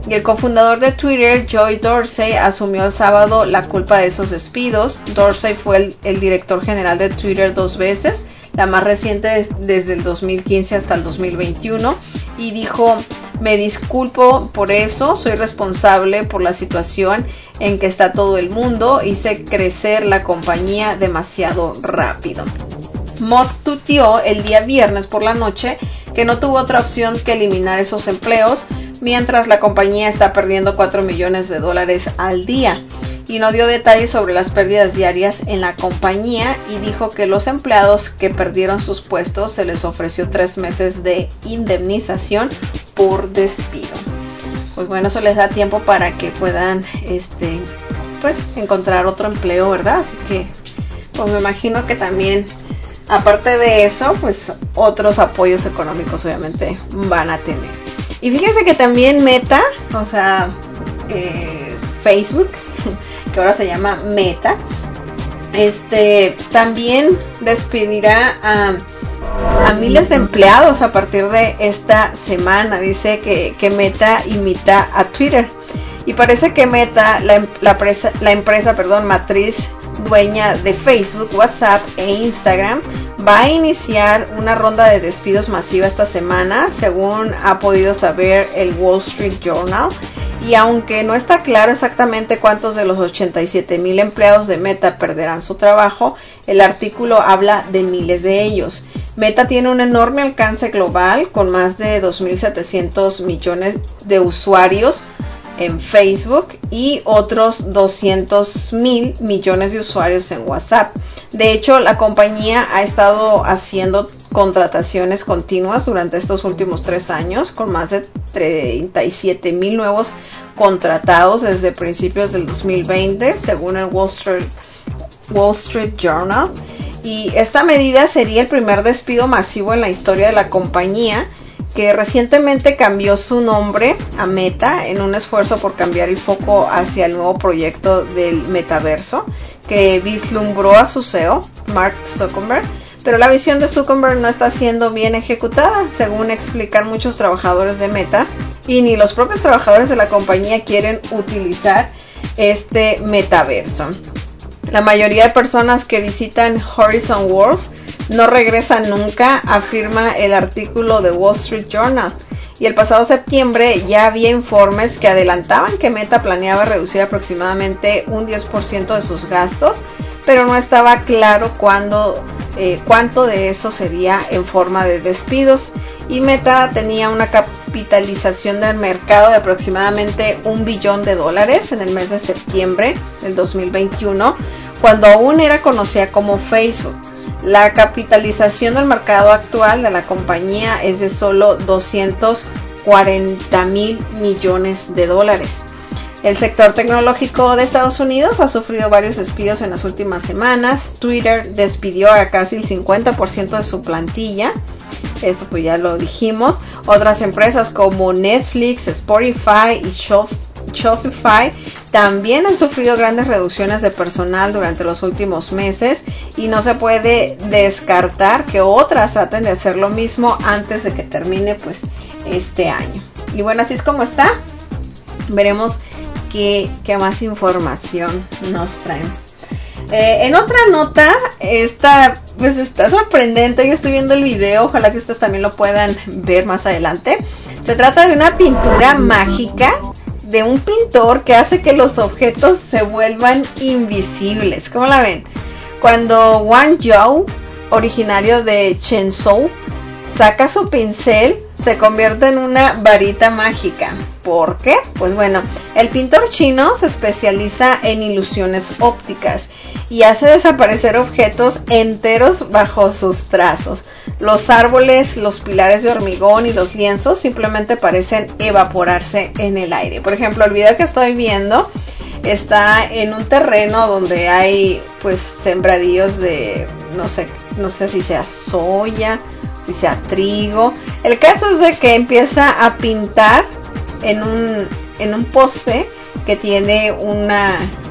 Y el cofundador de Twitter, Joy Dorsey, asumió el sábado la culpa de esos despidos. Dorsey fue el, el director general de Twitter dos veces, la más reciente es desde el dos mil quince hasta el dos mil veintiuno, y dijo: me disculpo por eso, soy responsable por la situación en que está todo el mundo, hice crecer la compañía demasiado rápido. Musk tuiteó el día viernes por la noche que no tuvo otra opción que eliminar esos empleos, mientras la compañía está perdiendo cuatro millones de dólares al día. Y no dio detalles sobre las pérdidas diarias en la compañía, y dijo que los empleados que perdieron sus puestos se les ofreció tres meses de indemnización por despido. Pues bueno, eso les da tiempo para que puedan este, pues encontrar otro empleo, ¿verdad? Así que pues me imagino que también, aparte de eso, pues otros apoyos económicos obviamente van a tener. Y fíjense que también Meta, o sea, eh, Facebook, que ahora se llama Meta, este también despedirá a, a miles de empleados a partir de esta semana. Dice que, que Meta imita a Twitter, y parece que Meta, la, la, empresa, la empresa perdón, matriz dueña de Facebook, WhatsApp e Instagram, va a iniciar una ronda de despidos masiva esta semana, según ha podido saber el Wall Street Journal. Y aunque no está claro exactamente cuántos de los ochenta y siete mil empleados de Meta perderán su trabajo, el artículo habla de miles de ellos. Meta tiene un enorme alcance global, con más de dos mil setecientos millones de usuarios en Facebook y otros doscientos mil millones de usuarios en WhatsApp. De hecho, la compañía ha estado haciendo contrataciones continuas durante estos últimos tres años, con más de treinta y siete mil nuevos contratados desde principios del dos mil veinte, según el Wall Street, Wall Street Journal. Y esta medida sería el primer despido masivo en la historia de la compañía, que recientemente cambió su nombre a Meta en un esfuerzo por cambiar el foco hacia el nuevo proyecto del metaverso que vislumbró a su C E O, Mark Zuckerberg. Pero la visión de Zuckerberg no está siendo bien ejecutada, según explican muchos trabajadores de Meta, y ni los propios trabajadores de la compañía quieren utilizar este metaverso. La mayoría de personas que visitan Horizon Worlds no regresan nunca, afirma el artículo de Wall Street Journal. Y el pasado septiembre ya había informes que adelantaban que Meta planeaba reducir aproximadamente un diez por ciento de sus gastos, pero no estaba claro cuándo, eh, cuánto de eso sería en forma de despidos. Y Meta tenía una capitalización del mercado de aproximadamente un billón de dólares en el mes de septiembre del dos mil veintiuno, cuando aún era conocida como Facebook. La capitalización del mercado actual de la compañía es de solo doscientos cuarenta mil millones de dólares. El sector tecnológico de Estados Unidos ha sufrido varios despidos en las últimas semanas. Twitter despidió a casi el cincuenta por ciento de su plantilla. Esto pues ya lo dijimos. Otras empresas como Netflix, Spotify y Shopify también han sufrido grandes reducciones de personal durante los últimos meses, y no se puede descartar que otras traten de hacer lo mismo antes de que termine pues este año. Y bueno, así es como está. Veremos qué, qué más información nos traen. Eh, en otra nota, esta pues está sorprendente. Yo estoy viendo el video, ojalá que ustedes también lo puedan ver más adelante. Se trata de una pintura mágica de un pintor que hace que los objetos se vuelvan invisibles. ¿Cómo la ven? Cuando Wang Zhou, originario de Chenzhou, saca su pincel, se convierte en una varita mágica. ¿Por qué? Pues bueno, el pintor chino se especializa en ilusiones ópticas y hace desaparecer objetos enteros bajo sus trazos. Los árboles, los pilares de hormigón y los lienzos simplemente parecen evaporarse en el aire. Por ejemplo, el video que estoy viendo está en un terreno donde hay pues sembradíos de no sé, no sé si sea soya, si sea trigo. El caso es de que empieza a pintar en un, en un poste que tiene una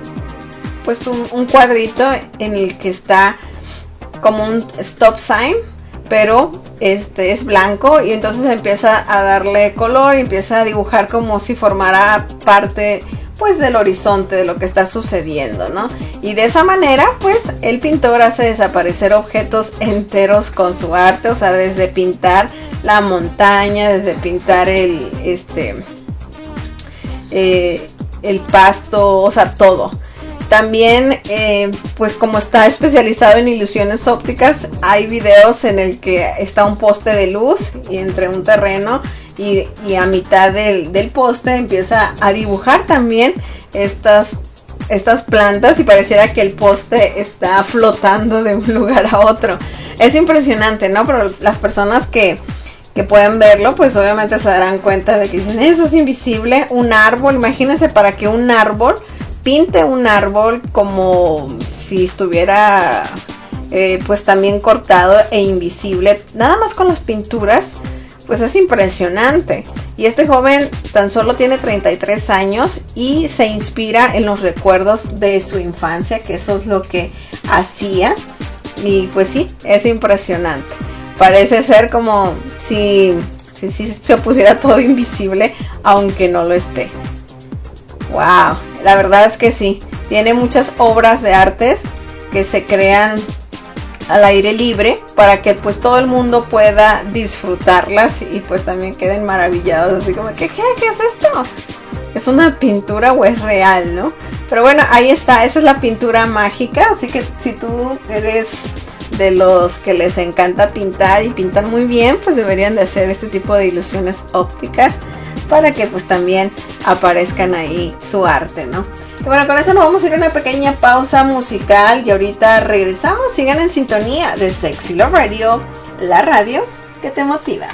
pues un, un cuadrito en el que está como un stop sign, pero este es blanco y entonces empieza a darle color y empieza a dibujar como si formara parte pues del horizonte de lo que está sucediendo, ¿no? Y de esa manera pues el pintor hace desaparecer objetos enteros con su arte, o sea, desde pintar la montaña, desde pintar el este eh, el pasto, o sea, todo. También, eh, pues como está especializado en ilusiones ópticas, hay videos en el que está un poste de luz y entre un terreno y, y a mitad del, del poste empieza a dibujar también estas, estas plantas y pareciera que el poste está flotando de un lugar a otro. Es impresionante, ¿no? Pero las personas que, que pueden verlo, pues obviamente se darán cuenta de que dicen, eso es invisible. Un árbol, imagínense para que un árbol pinte un árbol como si estuviera eh, pues también cortado e invisible, nada más con las pinturas, pues es impresionante. Y este joven tan solo tiene treinta y tres años y se inspira en los recuerdos de su infancia, que eso es lo que hacía. Y pues sí, es impresionante. Parece ser como si, si, si se pusiera todo invisible, aunque no lo esté. Wow, la verdad es que sí, tiene muchas obras de artes que se crean al aire libre para que pues todo el mundo pueda disfrutarlas y pues también queden maravillados, así como, ¿qué, qué, qué es esto? ¿Es una pintura o es real, no? Pero bueno, ahí está, esa es la pintura mágica, así que si tú eres de los que les encanta pintar y pintan muy bien, pues deberían de hacer este tipo de ilusiones ópticas para que pues también aparezcan ahí su arte, ¿no? Y bueno, con eso nos vamos a ir a una pequeña pausa musical y ahorita regresamos. Sigan en sintonía de Sexy Love Radio, la radio que te motiva.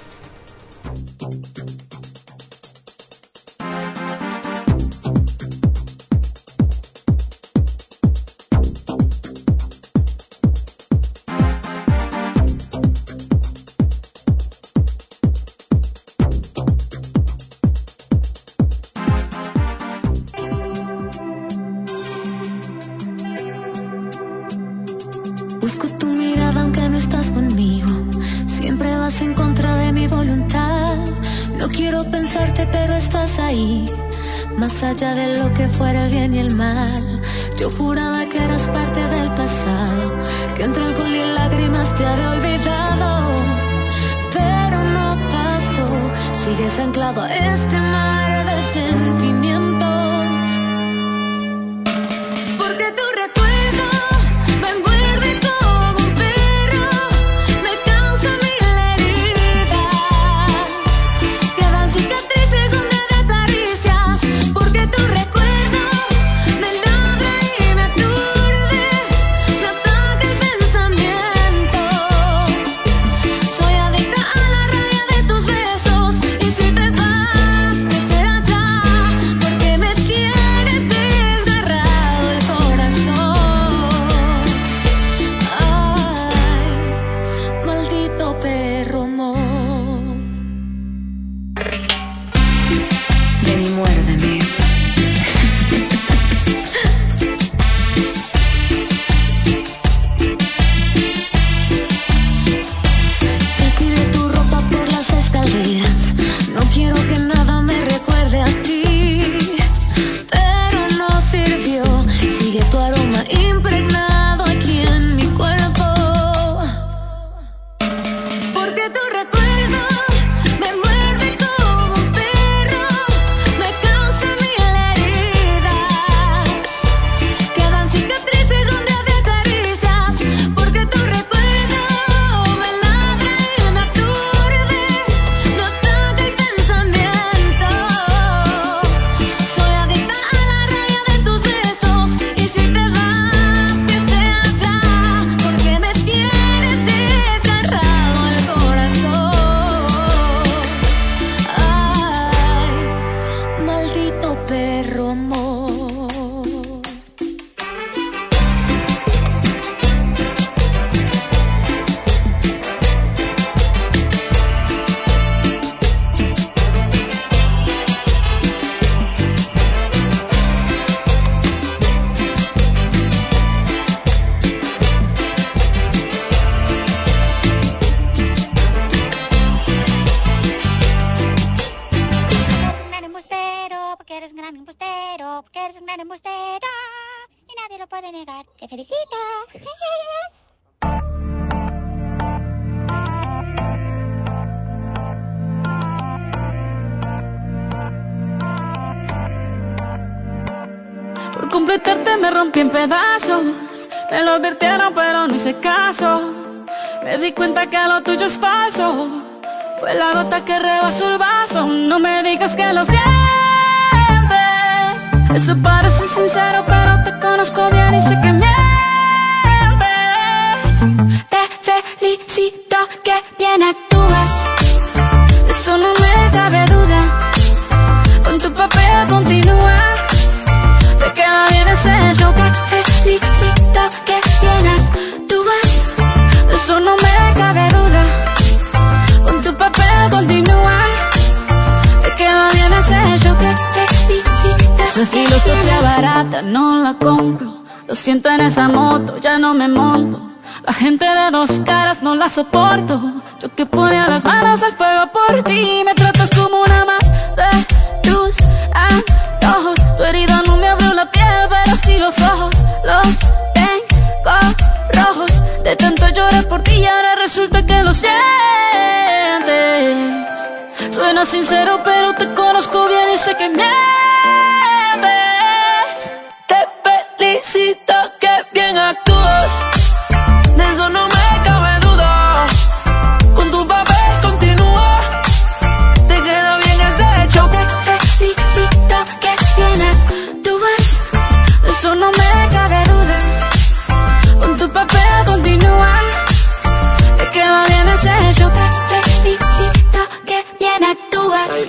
Más allá de lo que fuera el bien y el mal, yo juraba que eras parte del pasado, que entre alcohol y lágrimas te había olvidado, pero no pasó. Sigues anclado a este mar de sentimientos, porque tu recuerdo me envuelve como un perro, me causa mil heridas, quedan cicatrices donde porque tu recuerdo me logra y me aturde, me ataca el pensamiento. Soy adicta a la rabia de tus besos y si te vas, que sea ya.
digo que eres un gran embustero y nadie lo puede negar. Te felicito.
Por completarte me rompí en pedazos. Me lo advirtieron pero no hice caso. Me di cuenta que lo tuyo es falso. Fue la gota que rebasó el vaso. No me digas que lo sientes. Eso parece sincero pero te conozco bien y sé que mientes. Te felicito que bien actúas. De eso no me cabe duda. Con tu papel continúa. Te queda bien ese show. Te felicito que bien actúas. De eso no me cabe duda. Con tu papel continúa. Te queda bien ese show. Te felicito. Esa filosofía barata no la compro. Lo siento en esa moto, ya no me monto. La gente de dos caras no la soporto. Yo que ponía las manos al fuego por ti. Me tratas como una más de tus antojos. Tu herida no me abrió la piel, pero sí los ojos. Los tengo rojos. De tanto llorar por ti y ahora resulta que lo sientes. Suena sincero pero te conozco bien y sé que mientes. Te felicito que bien actúas. De eso no me cabe duda. Con tu papel continúa. Te queda bien ese show. Te felicito que bien actúas. De eso no me cabe duda. Con tu papel continúa. Te queda bien ese show. Te felicito que bien actúas.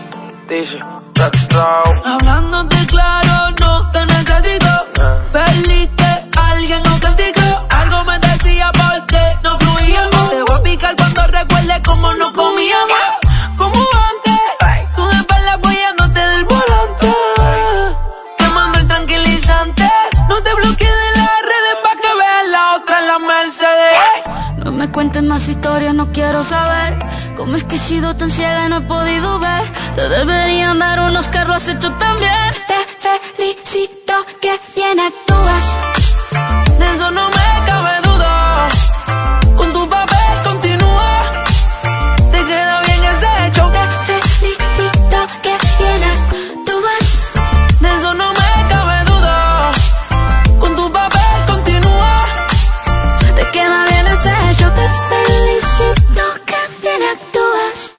Hablándote claro, no te necesito. Perdiste a alguien, no castigo. Algo me decía porque no fluíamos. Te voy a picar cuando recuerde cómo no comíamos. Como antes, tú de espalda apoyándote del volante. Quemando el tranquilizante. No te bloquees de las redes pa' que veas la otra en la Mercedes. No me cuentes más historias, no quiero saber. Cómo es que he sido tan ciega y no he podido ver. Te deberían dar un Oscar, lo has hecho tan bien. Te felicito que bien actúas. De eso no me cabe duda. Con tu papel continúa. Te queda bien ese show. Te felicito que bien actúas. De eso no me cabe duda. Con tu papel continúa. Te queda bien ese show. Te felicito que bien actúas.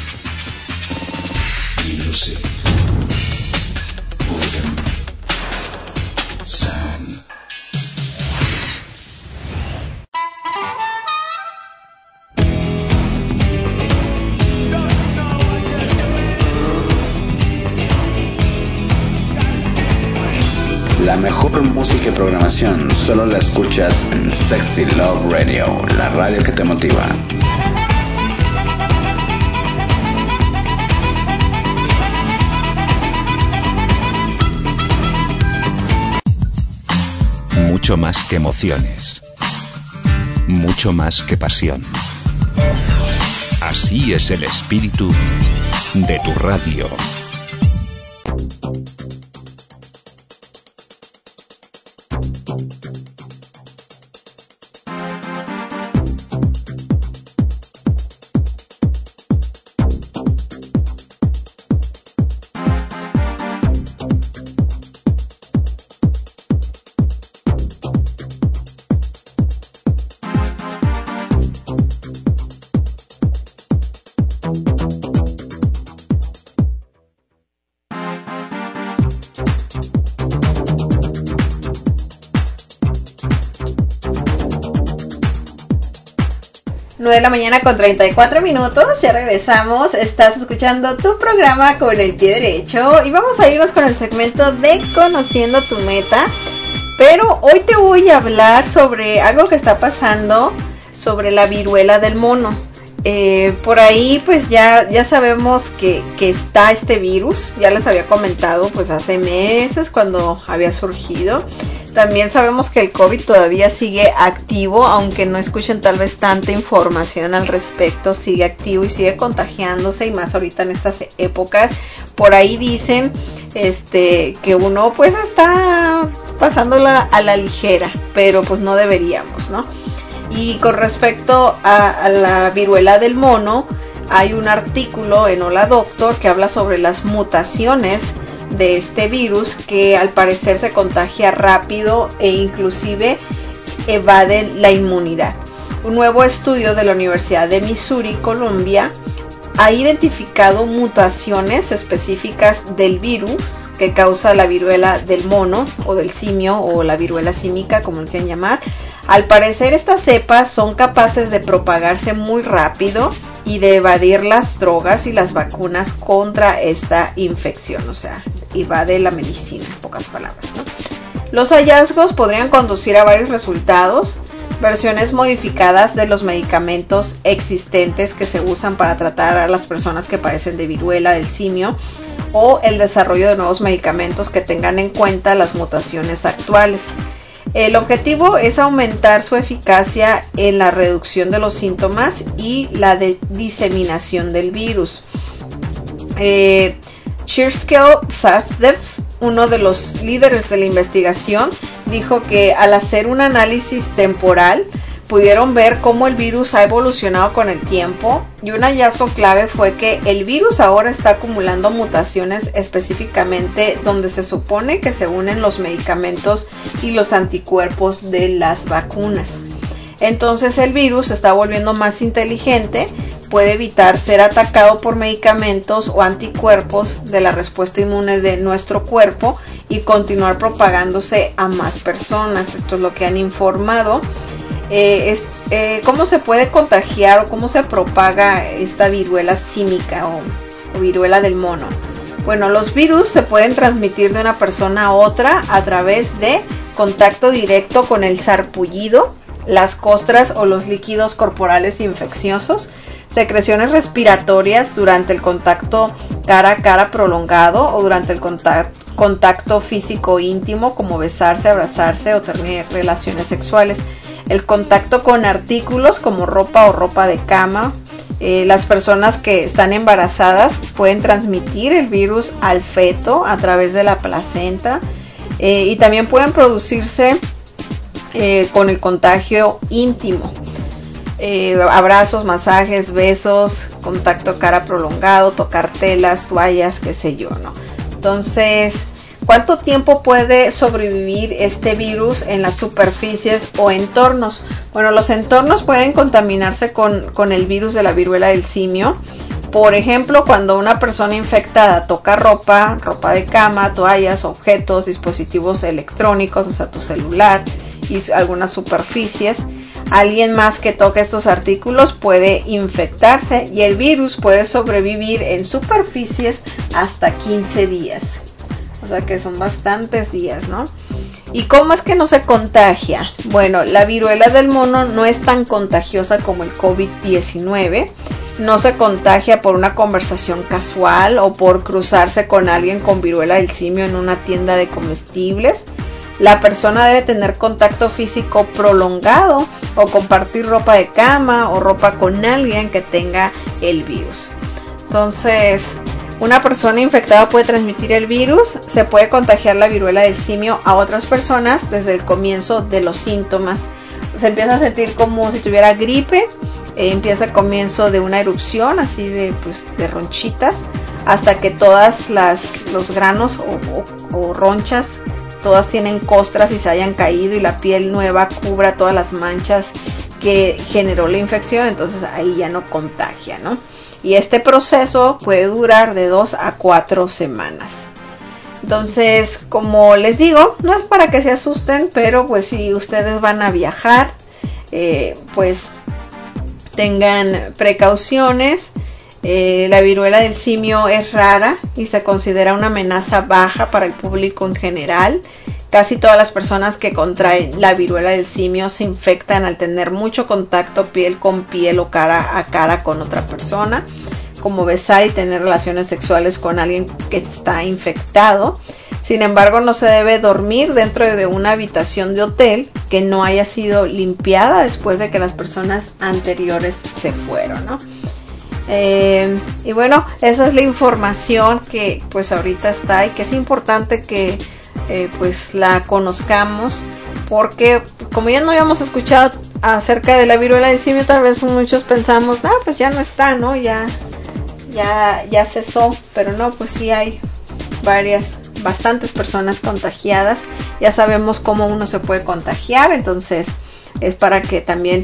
Music. Boredom. Sound.
La mejor música y programación solo la escuchas en Sexy Love Radio, la radio que te motiva.
Mucho más que emociones. Mucho más que pasión. Así es el espíritu de tu radio.
nueve de la mañana con treinta y cuatro minutos, ya regresamos, estás escuchando tu programa Con el Pie Derecho y vamos a irnos con el segmento de Conociendo tu Meta, pero hoy te voy a hablar sobre algo que está pasando sobre la viruela del mono. Eh, por ahí pues ya, ya sabemos que, que está este virus, ya les había comentado pues hace meses cuando había surgido. También sabemos que el COVID todavía sigue activo, aunque no escuchen tal vez tanta información al respecto, sigue activo y sigue contagiándose, y más ahorita en estas épocas. Por ahí dicen este que uno pues está pasándola a la ligera, pero pues no deberíamos, ¿no? Y con respecto a, a la viruela del mono, hay un artículo en Hola Doctor que habla sobre las mutaciones de este virus, que al parecer se contagia rápido e inclusive evade la inmunidad. Un nuevo estudio de la Universidad de Missouri, Columbia, ha identificado mutaciones específicas del virus que causa la viruela del mono o del simio, o la viruela símica, como lo quieran llamar. Al parecer estas cepas son capaces de propagarse muy rápido y de evadir las drogas y las vacunas contra esta infección, o sea, evade la medicina, en pocas palabras, ¿no? Los hallazgos podrían conducir a varios resultados: versiones modificadas de los medicamentos existentes que se usan para tratar a las personas que padecen de viruela del simio, o el desarrollo de nuevos medicamentos que tengan en cuenta las mutaciones actuales. El objetivo es aumentar su eficacia en la reducción de los síntomas y la de diseminación del virus. Eh, Shirskel Safdev, uno de los líderes de la investigación, dijo que al hacer un análisis temporal pudieron ver cómo el virus ha evolucionado con el tiempo, y un hallazgo clave fue que el virus ahora está acumulando mutaciones específicamente donde se supone que se unen los medicamentos y los anticuerpos de las vacunas. Entonces el virus se está volviendo más inteligente, puede evitar ser atacado por medicamentos o anticuerpos de la respuesta inmune de nuestro cuerpo y continuar propagándose a más personas. Esto es lo que han informado. Eh, es, eh, ¿Cómo se puede contagiar o cómo se propaga esta viruela símica o, o viruela del mono? Bueno, los virus se pueden transmitir de una persona a otra a través de contacto directo con el sarpullido, las costras o los líquidos corporales infecciosos, secreciones respiratorias durante el contacto cara a cara prolongado o durante el contacto, contacto físico íntimo, como besarse, abrazarse o tener relaciones sexuales, el contacto con artículos como ropa o ropa de cama. Eh, las personas que están embarazadas pueden transmitir el virus al feto a través de la placenta, eh, y también pueden producirse eh, con el contagio íntimo. Eh, abrazos, masajes, besos, contacto cara prolongado, tocar telas, toallas, qué sé yo, ¿no? Entonces, ¿cuánto tiempo puede sobrevivir este virus en las superficies o entornos? Bueno, los entornos pueden contaminarse con, con el virus de la viruela del simio. Por ejemplo, cuando una persona infectada toca ropa, ropa de cama, toallas, objetos, dispositivos electrónicos, o sea, tu celular y algunas superficies, alguien más que toque estos artículos puede infectarse, y el virus puede sobrevivir en superficies hasta quince días. O sea que son bastantes días, ¿no? ¿Y cómo es que no se contagia? Bueno, la viruela del mono no es tan contagiosa como el COVID diecinueve. No se contagia por una conversación casual o por cruzarse con alguien con viruela del simio en una tienda de comestibles. La persona debe tener contacto físico prolongado o compartir ropa de cama o ropa con alguien que tenga el virus. Entonces, una persona infectada puede transmitir el virus. Se puede contagiar la viruela del simio a otras personas desde el comienzo de los síntomas. Se empieza a sentir como si tuviera gripe. Eh, empieza el comienzo de una erupción, así de, pues, de ronchitas, hasta que todas las los granos o, o, o ronchas, todas tienen costras y se hayan caído, y la piel nueva cubra todas las manchas que generó la infección. Entonces ahí ya no contagia, ¿no? Y este proceso puede durar de dos a cuatro semanas. Entonces, como les digo, no es para que se asusten, pero pues si ustedes van a viajar, eh, pues tengan precauciones. Eh, la viruela del simio es rara y se considera una amenaza baja para el público en general. Casi todas las personas que contraen la viruela del simio se infectan al tener mucho contacto piel con piel o cara a cara con otra persona, como besar y tener relaciones sexuales con alguien que está infectado. Sin embargo, no se debe dormir dentro de una habitación de hotel que no haya sido limpiada después de que las personas anteriores se fueron, ¿no? Eh, y bueno, esa es la información que pues ahorita está y que es importante que eh, pues la conozcamos, porque como ya no habíamos escuchado acerca de la viruela del simio, tal vez muchos pensamos, ah, pues ya no está, ¿no? Ya, ya, ya cesó, pero no, pues sí hay varias, bastantes personas contagiadas. Ya sabemos cómo uno se puede contagiar, entonces es para que también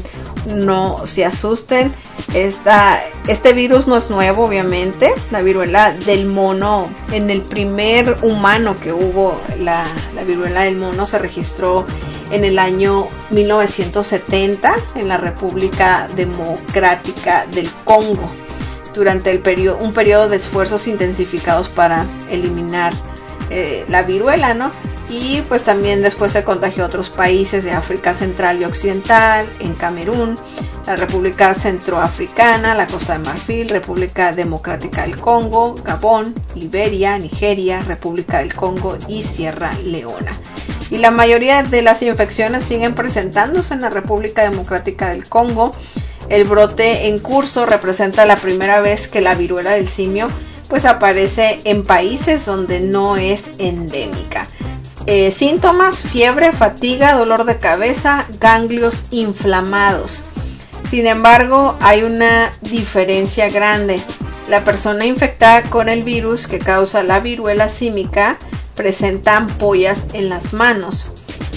no se asusten. Esta, este virus no es nuevo, obviamente. La viruela del mono, en el primer humano que hubo, la, la viruela del mono se registró en el año mil novecientos setenta en la República Democrática del Congo, durante el periodo, un periodo de esfuerzos intensificados para eliminar eh, la viruela, ¿no? Y pues también después se contagió a otros países de África Central y Occidental, en Camerún, la República Centroafricana, la Costa de Marfil, República Democrática del Congo, Gabón, Liberia, Nigeria, República del Congo y Sierra Leona. Y la mayoría de las infecciones siguen presentándose en la República Democrática del Congo. El brote en curso representa la primera vez que la viruela del simio pues aparece en países donde no es endémica. Eh, síntomas: fiebre, fatiga, dolor de cabeza, ganglios inflamados. Sin embargo, hay una diferencia grande. La persona infectada con el virus que causa la viruela símica presenta ampollas en las manos,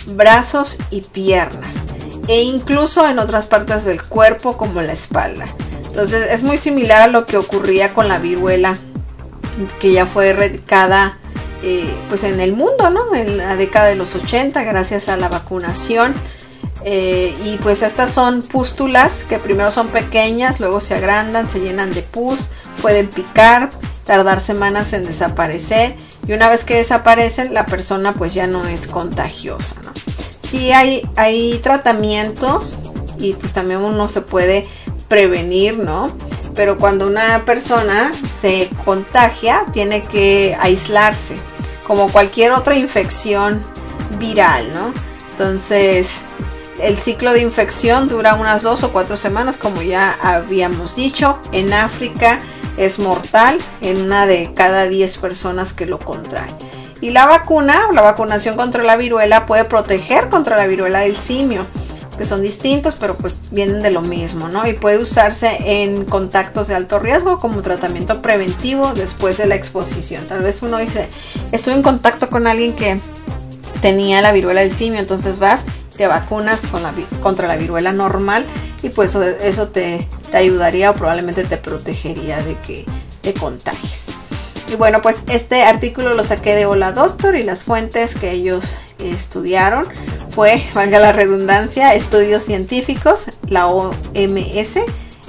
brazos y piernas, e incluso en otras partes del cuerpo como la espalda. Entonces es muy similar a lo que ocurría con la viruela, que ya fue erradicada eh, pues en el mundo, ¿no? En la década de los ochenta, gracias a la vacunación. Eh, y pues estas son pústulas que primero son pequeñas, luego se agrandan, se llenan de pus, pueden picar, tardar semanas en desaparecer, y una vez que desaparecen, la persona pues ya no es contagiosa, ¿no? Sí hay, hay tratamiento y pues también uno se puede prevenir, ¿no? Pero cuando una persona se contagia, tiene que aislarse, como cualquier otra infección viral, ¿no? Entonces, el ciclo de infección dura unas dos o cuatro semanas, como ya habíamos dicho. En África es mortal en una de cada diez personas que lo contraen. Y la vacuna, la vacunación contra la viruela puede proteger contra la viruela del simio, que son distintos, pero pues vienen de lo mismo, ¿no? Y puede usarse en contactos de alto riesgo como tratamiento preventivo después de la exposición. Tal vez uno dice, estuve en contacto con alguien que tenía la viruela del simio, entonces vas, te vacunas con la, contra la viruela normal, y pues eso, eso te, te ayudaría o probablemente te protegería de que te contagies. Y bueno, pues este artículo lo saqué de Hola Doctor, y las fuentes que ellos eh, estudiaron fue, valga la redundancia, estudios científicos, la O M S,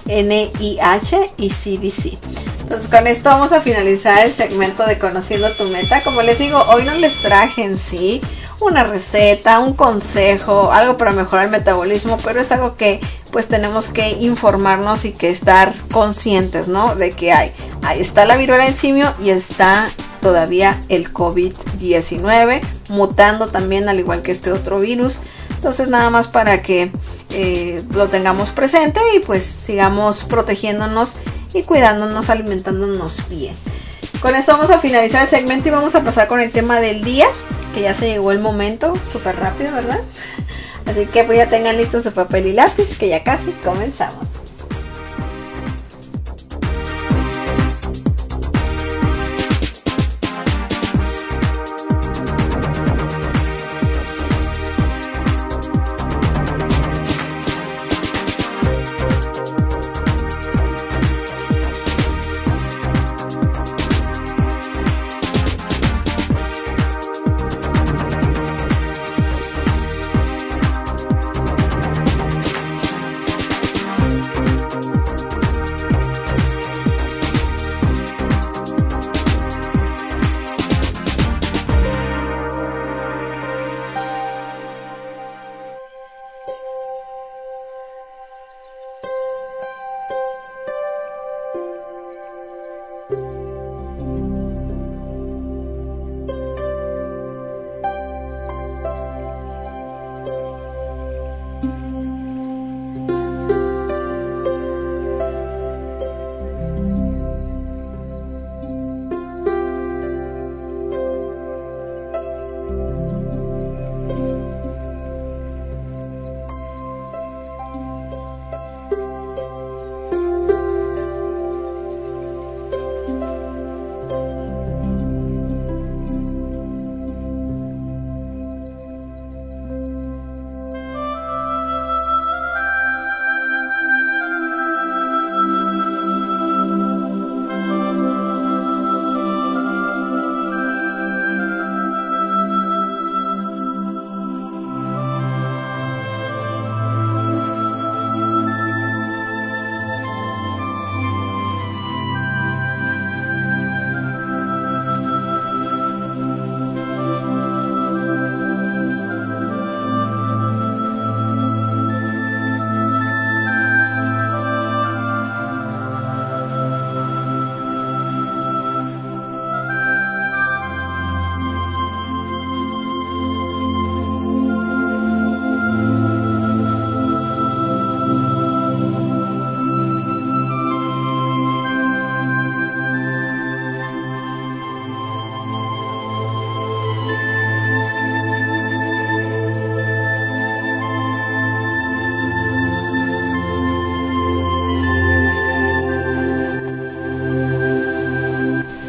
N I H y C D C. Entonces con esto vamos a finalizar el segmento de Conociendo tu Meta. Como les digo, hoy no les traje en sí una receta, un consejo, algo para mejorar el metabolismo, pero es algo que pues tenemos que informarnos y que estar conscientes, ¿no? De que hay, ahí está la viruela del simio y está todavía el COVID diecinueve mutando también, al igual que este otro virus. Entonces nada más para que eh, lo tengamos presente y pues sigamos protegiéndonos y cuidándonos, alimentándonos bien. Con esto vamos a finalizar el segmento y vamos a pasar con el tema del día, que ya se llegó el momento, súper rápido, ¿verdad? Así que pues ya tengan listos su papel y lápiz, que ya casi comenzamos.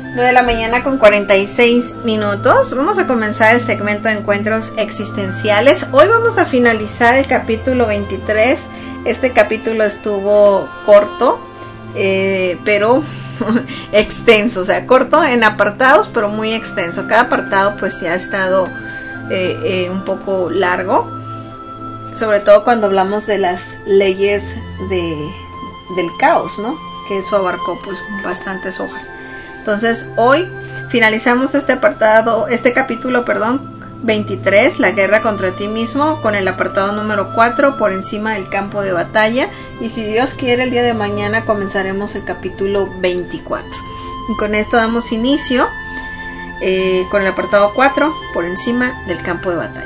nueve de la mañana con cuarenta y seis minutos. Vamos a comenzar el segmento de encuentros existenciales. Hoy vamos a finalizar el capítulo veintitrés. Este capítulo estuvo corto, eh, pero extenso, o sea, corto en apartados, pero muy extenso. Cada apartado pues ya ha estado eh, eh, un poco largo, sobre todo cuando hablamos de las leyes de, del caos, ¿no? Que eso abarcó pues bastantes hojas. Entonces hoy finalizamos este apartado, este capítulo, perdón, veintitrés, la guerra contra ti mismo, con el apartado número cuatro, por encima del campo de batalla. Y si Dios quiere, el día de mañana comenzaremos el capítulo veinticuatro. Y con esto damos inicio eh, con el apartado cuatro, por encima del campo de batalla.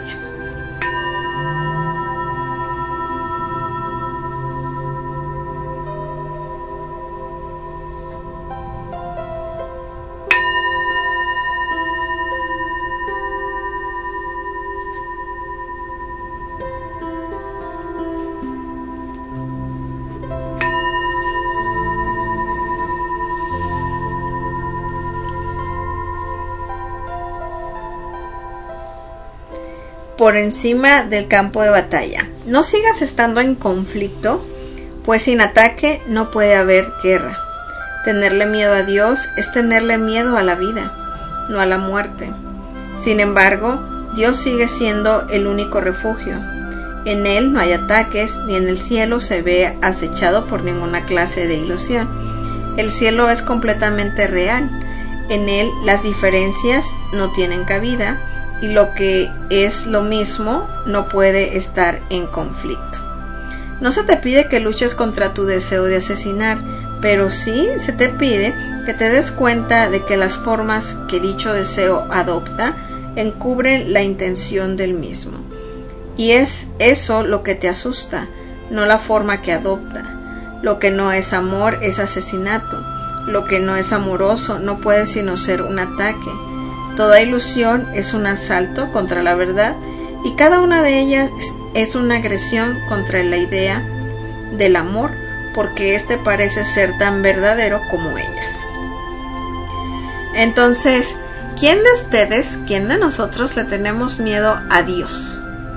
Por encima del campo de batalla. No sigas estando en conflicto, pues sin ataque no puede haber guerra. Tenerle miedo a Dios es tenerle miedo a la vida, no a la muerte. Sin embargo, Dios sigue siendo el único refugio. En Él no hay ataques, ni en el cielo se ve acechado por ninguna clase de ilusión. El cielo es completamente real. En Él las diferencias no tienen cabida, y lo que es lo mismo no puede estar en conflicto. No se te pide que luches contra tu deseo de asesinar, pero sí se te pide que te des cuenta de que las formas que dicho deseo adopta encubren la intención del mismo. Y es eso lo que te asusta, no la forma que adopta. Lo que no es amor es asesinato. Lo que no es amoroso no puede sino ser un ataque. Toda ilusión es un asalto contra la verdad, y cada una de ellas es una agresión contra la idea del amor, porque éste parece ser tan verdadero como ellas. Entonces, ¿quién de ustedes, quién de nosotros le tenemos miedo a Dios?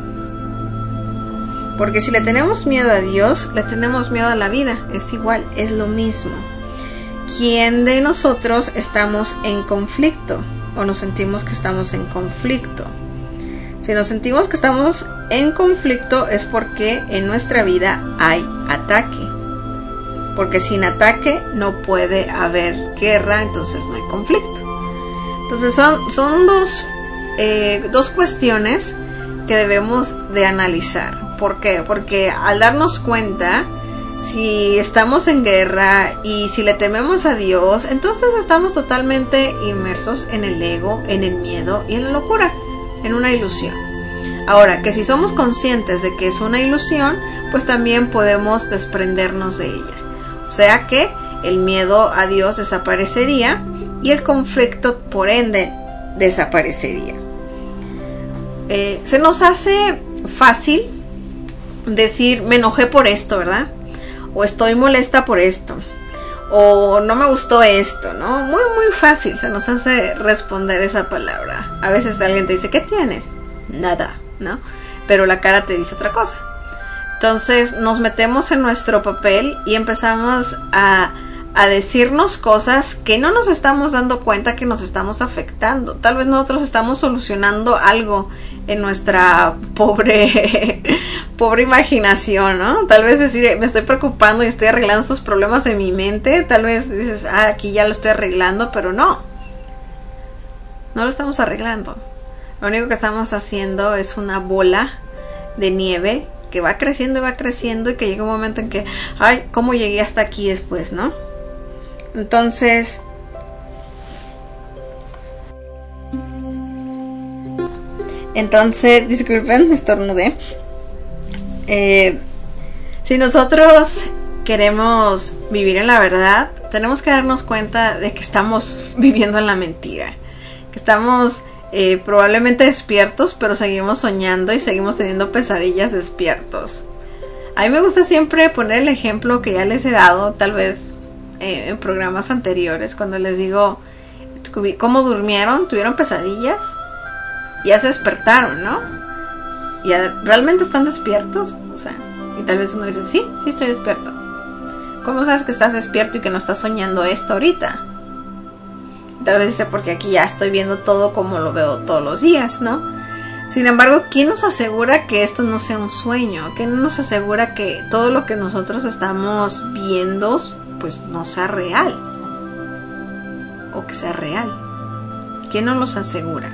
Porque si le tenemos miedo a Dios, le tenemos miedo a la vida, es igual, es lo mismo. ¿Quién de nosotros estamos en conflicto? O nos sentimos que estamos en conflicto. Si nos sentimos que estamos en conflicto es porque en nuestra vida hay ataque. Porque sin ataque no puede haber guerra, entonces no hay conflicto. Entonces son, son dos, eh, dos cuestiones que debemos de analizar. ¿Por qué? Porque al darnos cuenta, si estamos en guerra y si le tememos a Dios, entonces estamos totalmente inmersos en el ego, en el miedo y en la locura, en una ilusión. Ahora, que si somos conscientes de que es una ilusión, pues también podemos desprendernos de ella. O sea que el miedo a Dios desaparecería y el conflicto, por ende, desaparecería. Eh, se nos hace fácil decir, me enojé por esto, ¿verdad? O estoy molesta por esto, o no me gustó esto, ¿no? Muy, muy fácil se nos hace responder esa palabra. A veces alguien te dice, ¿qué tienes? Nada, ¿no? Pero la cara te dice otra cosa. Entonces nos metemos en nuestro papel y empezamos a, a decirnos cosas que no nos estamos dando cuenta que nos estamos afectando. Tal vez nosotros estamos solucionando algo en nuestra pobre pobre imaginación, ¿no? Tal vez decir, me estoy preocupando y estoy arreglando estos problemas en mi mente. Tal vez dices, ah, aquí ya lo estoy arreglando, pero no. No lo estamos arreglando. Lo único que estamos haciendo es una bola de nieve que va creciendo y va creciendo y que llega un momento en que, ay, ¿cómo llegué hasta aquí después, no? Entonces, entonces, disculpen, estornudé. Eh, si nosotros queremos vivir en la verdad, tenemos que darnos cuenta de que estamos viviendo en la mentira, que estamos eh, probablemente despiertos, pero seguimos soñando y seguimos teniendo pesadillas despiertos. A mí me gusta siempre poner el ejemplo que ya les he dado, tal vez eh, en programas anteriores, cuando les digo, cómo durmieron, tuvieron pesadillas, ya se despertaron, ¿no? ¿Ya realmente están despiertos? O sea, y tal vez uno dice, sí, sí estoy despierto. ¿Cómo sabes que estás despierto y que no estás soñando esto ahorita? Tal vez dice, porque aquí ya estoy viendo todo como lo veo todos los días, ¿no? Sin embargo, ¿quién nos asegura que esto no sea un sueño? ¿Quién nos asegura que todo lo que nosotros estamos viendo, pues no sea real? O que sea real. ¿Quién nos los asegura?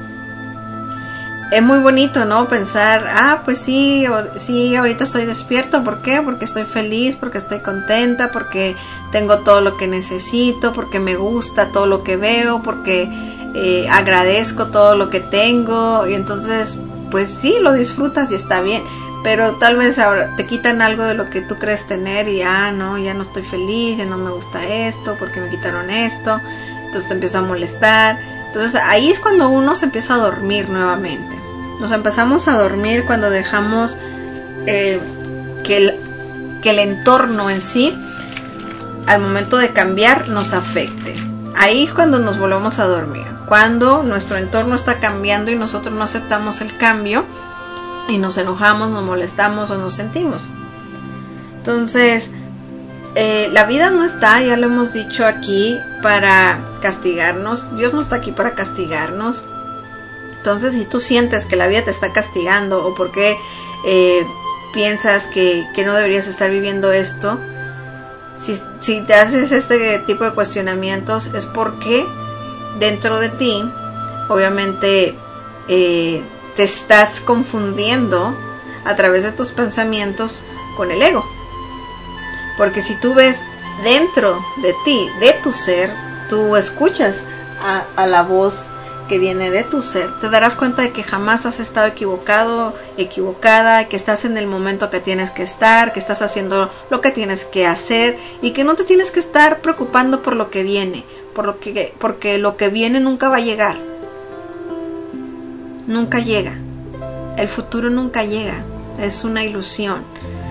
Es muy bonito, ¿no? Pensar, ah, pues sí, sí, ahorita estoy despierto. ¿Por qué? Porque estoy feliz, porque estoy contenta, porque tengo todo lo que necesito, porque me gusta todo lo que veo, porque eh, agradezco todo lo que tengo. Y entonces, pues sí, lo disfrutas y está bien. Pero tal vez ahora te quitan algo de lo que tú crees tener y, ah, no, ya no estoy feliz, ya no me gusta esto, porque me quitaron esto. Entonces te empieza a molestar. Entonces ahí es cuando uno se empieza a dormir nuevamente. Nos empezamos a dormir cuando dejamos eh, que, el, que el entorno en sí, al momento de cambiar, nos afecte. Ahí es cuando nos volvemos a dormir. Cuando nuestro entorno está cambiando y nosotros no aceptamos el cambio y nos enojamos, nos molestamos o nos sentimos. Entonces, eh, la vida no está, ya lo hemos dicho aquí, para castigarnos. Dios no está aquí para castigarnos. Entonces, si tú sientes que la vida te está castigando o porque eh, piensas que, que no deberías estar viviendo esto, si, si te haces este tipo de cuestionamientos es porque dentro de ti, obviamente, eh, te estás confundiendo a través de tus pensamientos con el ego. Porque si tú ves dentro de ti, de tu ser, tú escuchas a, a la voz que viene de tu ser, te darás cuenta de que jamás has estado equivocado, equivocada, que estás en el momento que tienes que estar, que estás haciendo lo que tienes que hacer y que no te tienes que estar preocupando por lo que viene, por lo que, porque lo que viene nunca va a llegar. Nunca llega. El futuro nunca llega. Es una ilusión.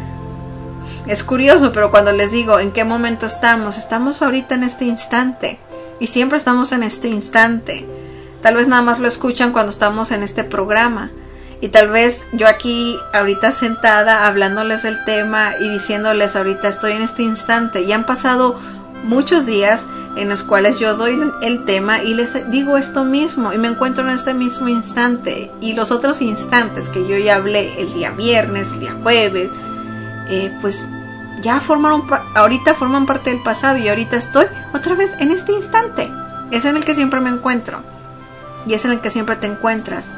Es curioso, pero cuando les digo en qué momento estamos, estamos ahorita en este instante. Y siempre estamos en este instante. Tal vez nada más lo escuchan cuando estamos en este programa. Y tal vez yo aquí ahorita sentada hablándoles del tema y diciéndoles ahorita estoy en este instante. Y han pasado muchos días en los cuales yo doy el tema y les digo esto mismo. Y me encuentro en este mismo instante. Y los otros instantes que yo ya hablé el día viernes, el día jueves, eh, pues ya forman un, ahorita forman parte del pasado. Y ahorita estoy otra vez en este instante. Es en el que siempre me encuentro. Y es en el que siempre te encuentras.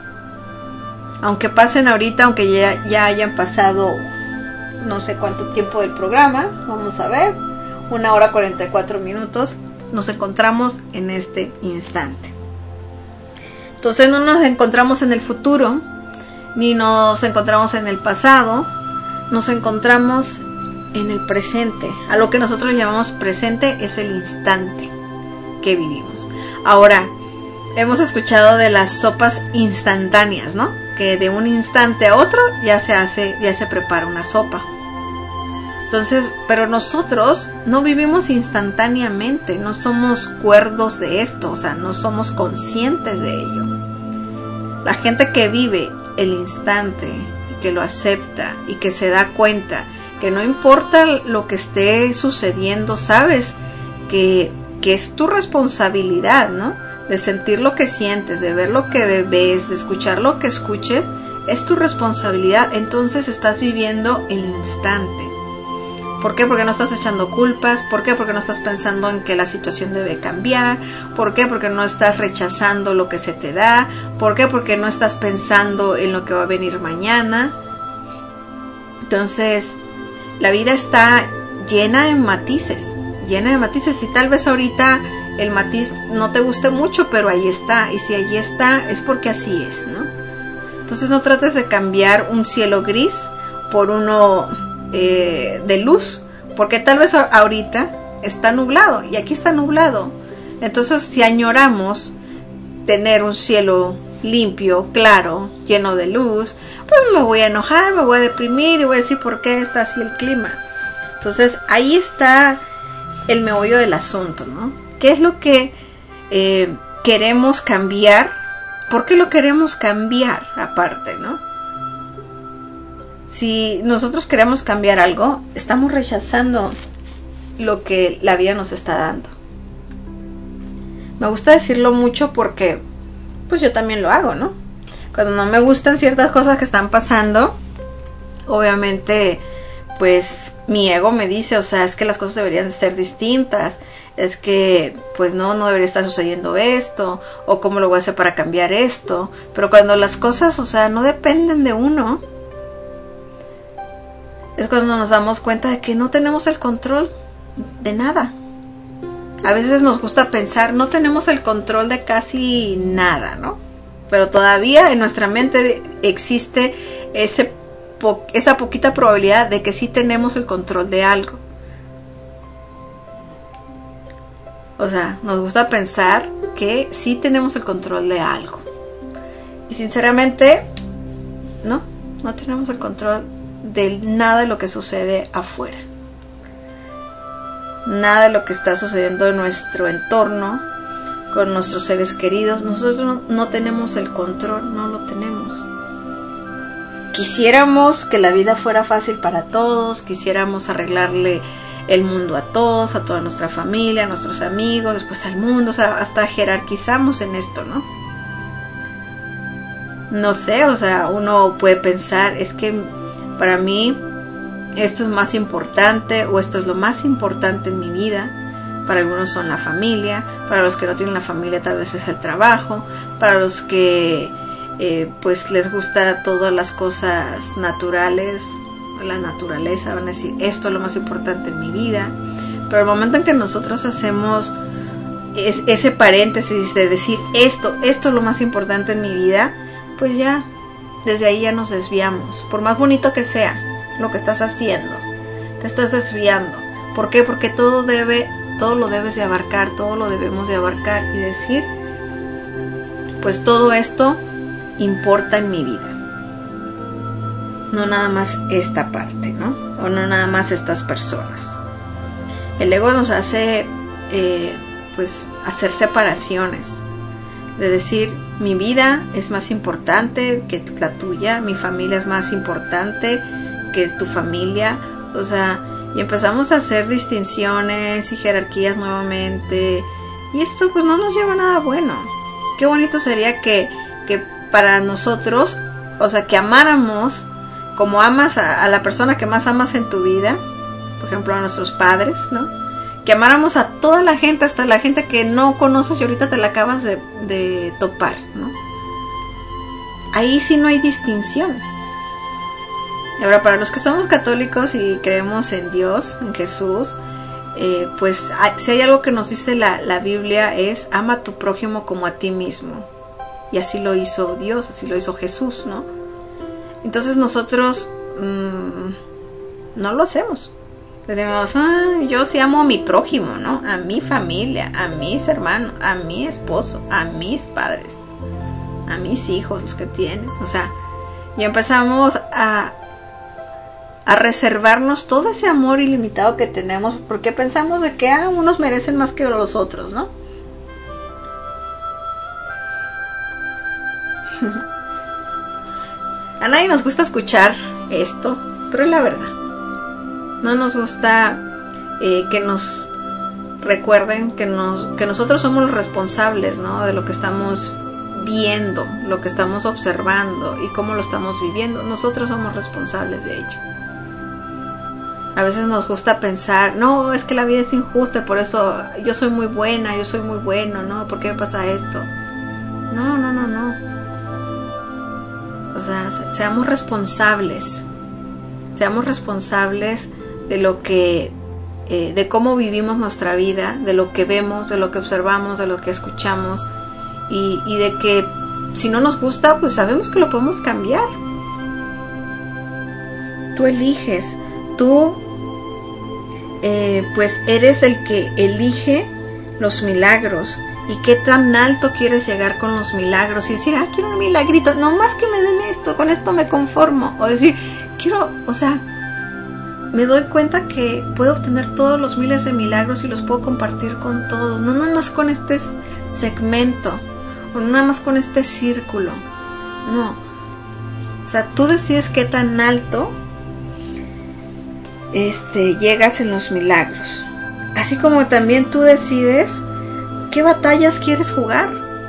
Aunque pasen ahorita, aunque ya, ya hayan pasado no sé cuánto tiempo del programa, vamos a ver, una hora cuarenta y cuatro minutos, nos encontramos en este instante. Entonces no nos encontramos en el futuro, ni nos encontramos en el pasado, nos encontramos en el presente. A lo que nosotros llamamos presente es el instante que vivimos. Ahora, hemos escuchado de las sopas instantáneas, ¿no? Que de un instante a otro ya se hace, ya se prepara una sopa. Entonces, pero nosotros no vivimos instantáneamente, no somos cuerdos de esto, o sea, no somos conscientes de ello. La gente que vive el instante y que lo acepta y que se da cuenta que no importa lo que esté sucediendo, sabes que, que es tu responsabilidad, ¿no? De sentir lo que sientes, de ver lo que ves, de escuchar lo que escuches, es tu responsabilidad. Entonces estás viviendo el instante. ¿Por qué? Porque no estás echando culpas. ¿Por qué? Porque no estás pensando en que la situación debe cambiar. ¿Por qué? Porque no estás rechazando lo que se te da. ¿Por qué? Porque no estás pensando en lo que va a venir mañana. Entonces, la vida está llena de matices, llena de matices. Y tal vez ahorita el matiz no te guste mucho, pero ahí está. Y si allí está, es porque así es, ¿no? Entonces no trates de cambiar un cielo gris por uno eh, de luz, porque tal vez ahorita está nublado y aquí está nublado. Entonces, si añoramos tener un cielo limpio, claro, lleno de luz, pues me voy a enojar, me voy a deprimir y voy a decir por qué está así el clima. Entonces, ahí está el meollo del asunto, ¿no? ¿Qué es lo que eh, queremos cambiar, ¿por qué lo queremos cambiar aparte, no? Si nosotros queremos cambiar algo, estamos rechazando lo que la vida nos está dando. Me gusta decirlo mucho porque pues yo también lo hago, ¿no? Cuando no me gustan ciertas cosas que están pasando, obviamente pues mi ego me dice, o sea, es que las cosas deberían ser distintas, es que pues no, no debería estar sucediendo esto, o cómo lo voy a hacer para cambiar esto. Pero cuando las cosas, o sea, no dependen de uno, es cuando nos damos cuenta de que no tenemos el control de nada. A veces nos gusta pensar, no tenemos el control de casi nada, ¿no? Pero todavía en nuestra mente existe ese po- esa poquita probabilidad de que sí tenemos el control de algo. O sea, nos gusta pensar que sí tenemos el control de algo. Y sinceramente, no, no tenemos el control de nada de lo que sucede afuera. Nada de lo que está sucediendo en nuestro entorno, con nuestros seres queridos. Nosotros no, no tenemos el control, no lo tenemos. Quisiéramos que la vida fuera fácil para todos, quisiéramos arreglarle el mundo a todos, a toda nuestra familia, a nuestros amigos, después al mundo, o sea, hasta jerarquizamos en esto, ¿no? No sé, o sea, uno puede pensar, es que para mí esto es más importante, o esto es lo más importante en mi vida. Para algunos son la familia, para los que no tienen la familia tal vez es el trabajo, para los que eh, pues les gusta todas las cosas naturales, la naturaleza, van a decir esto es lo más importante en mi vida. Pero el momento en que nosotros hacemos es, ese paréntesis de decir esto, esto es lo más importante en mi vida, pues ya, desde ahí ya nos desviamos. Por más bonito que sea lo que estás haciendo, te estás desviando. ¿Por qué? Porque todo debe, todo lo debes de abarcar, todo lo debemos de abarcar y decir, pues todo esto importa en mi vida. No nada más esta parte, ¿no? O no nada más estas personas. El ego nos hace, eh, pues, hacer separaciones. De decir, mi vida es más importante que la tuya, mi familia es más importante que tu familia. O sea, y empezamos a hacer distinciones y jerarquías nuevamente. Y esto, pues, no nos lleva a nada bueno. Qué bonito sería que, que para nosotros, o sea, que amáramos como amas a, a la persona que más amas en tu vida, por ejemplo a nuestros padres, ¿no? Que amáramos a toda la gente, hasta la gente que no conoces y ahorita te la acabas de, de topar, ¿no? Ahí sí no hay distinción. Ahora, para los que somos católicos y creemos en Dios, en Jesús, eh, pues hay, si hay algo que nos dice la, la Biblia es ama a tu prójimo como a ti mismo. Y así lo hizo Dios, así lo hizo Jesús, ¿no? Entonces nosotros mmm, no lo hacemos. Decimos, ah, yo sí amo a mi prójimo, ¿no? A mi familia, a mis hermanos, a mi esposo, a mis padres, a mis hijos, los que tienen. O sea, y empezamos a, a reservarnos todo ese amor ilimitado que tenemos, porque pensamos de que ah, unos merecen más que los otros, ¿no? A nadie nos gusta escuchar esto, pero es la verdad. No nos gusta eh, que nos recuerden que, nos, que nosotros somos los responsables, ¿no? De lo que estamos viendo, lo que estamos observando y cómo lo estamos viviendo. Nosotros somos responsables de ello. A veces nos gusta pensar, no, es que la vida es injusta, por eso yo soy muy buena, yo soy muy bueno, ¿no? ¿Por qué me pasa esto? No, no, no, no. O sea, seamos responsables, seamos responsables de lo que, eh, de cómo vivimos nuestra vida, de lo que vemos, de lo que observamos, de lo que escuchamos, y, y de que si no nos gusta, pues sabemos que lo podemos cambiar. Tú eliges, tú, eh, pues eres el que elige los milagros. ¿Y qué tan alto quieres llegar con los milagros? Y decir, ah, quiero un milagrito, no más que me den esto, con esto me conformo. O decir, quiero, o sea, me doy cuenta que puedo obtener todos los miles de milagros y los puedo compartir con todos, no nada más con este segmento, o no nada más con este círculo, no. O sea, tú decides qué tan alto este, llegas en los milagros. Así como también tú decides qué batallas quieres jugar.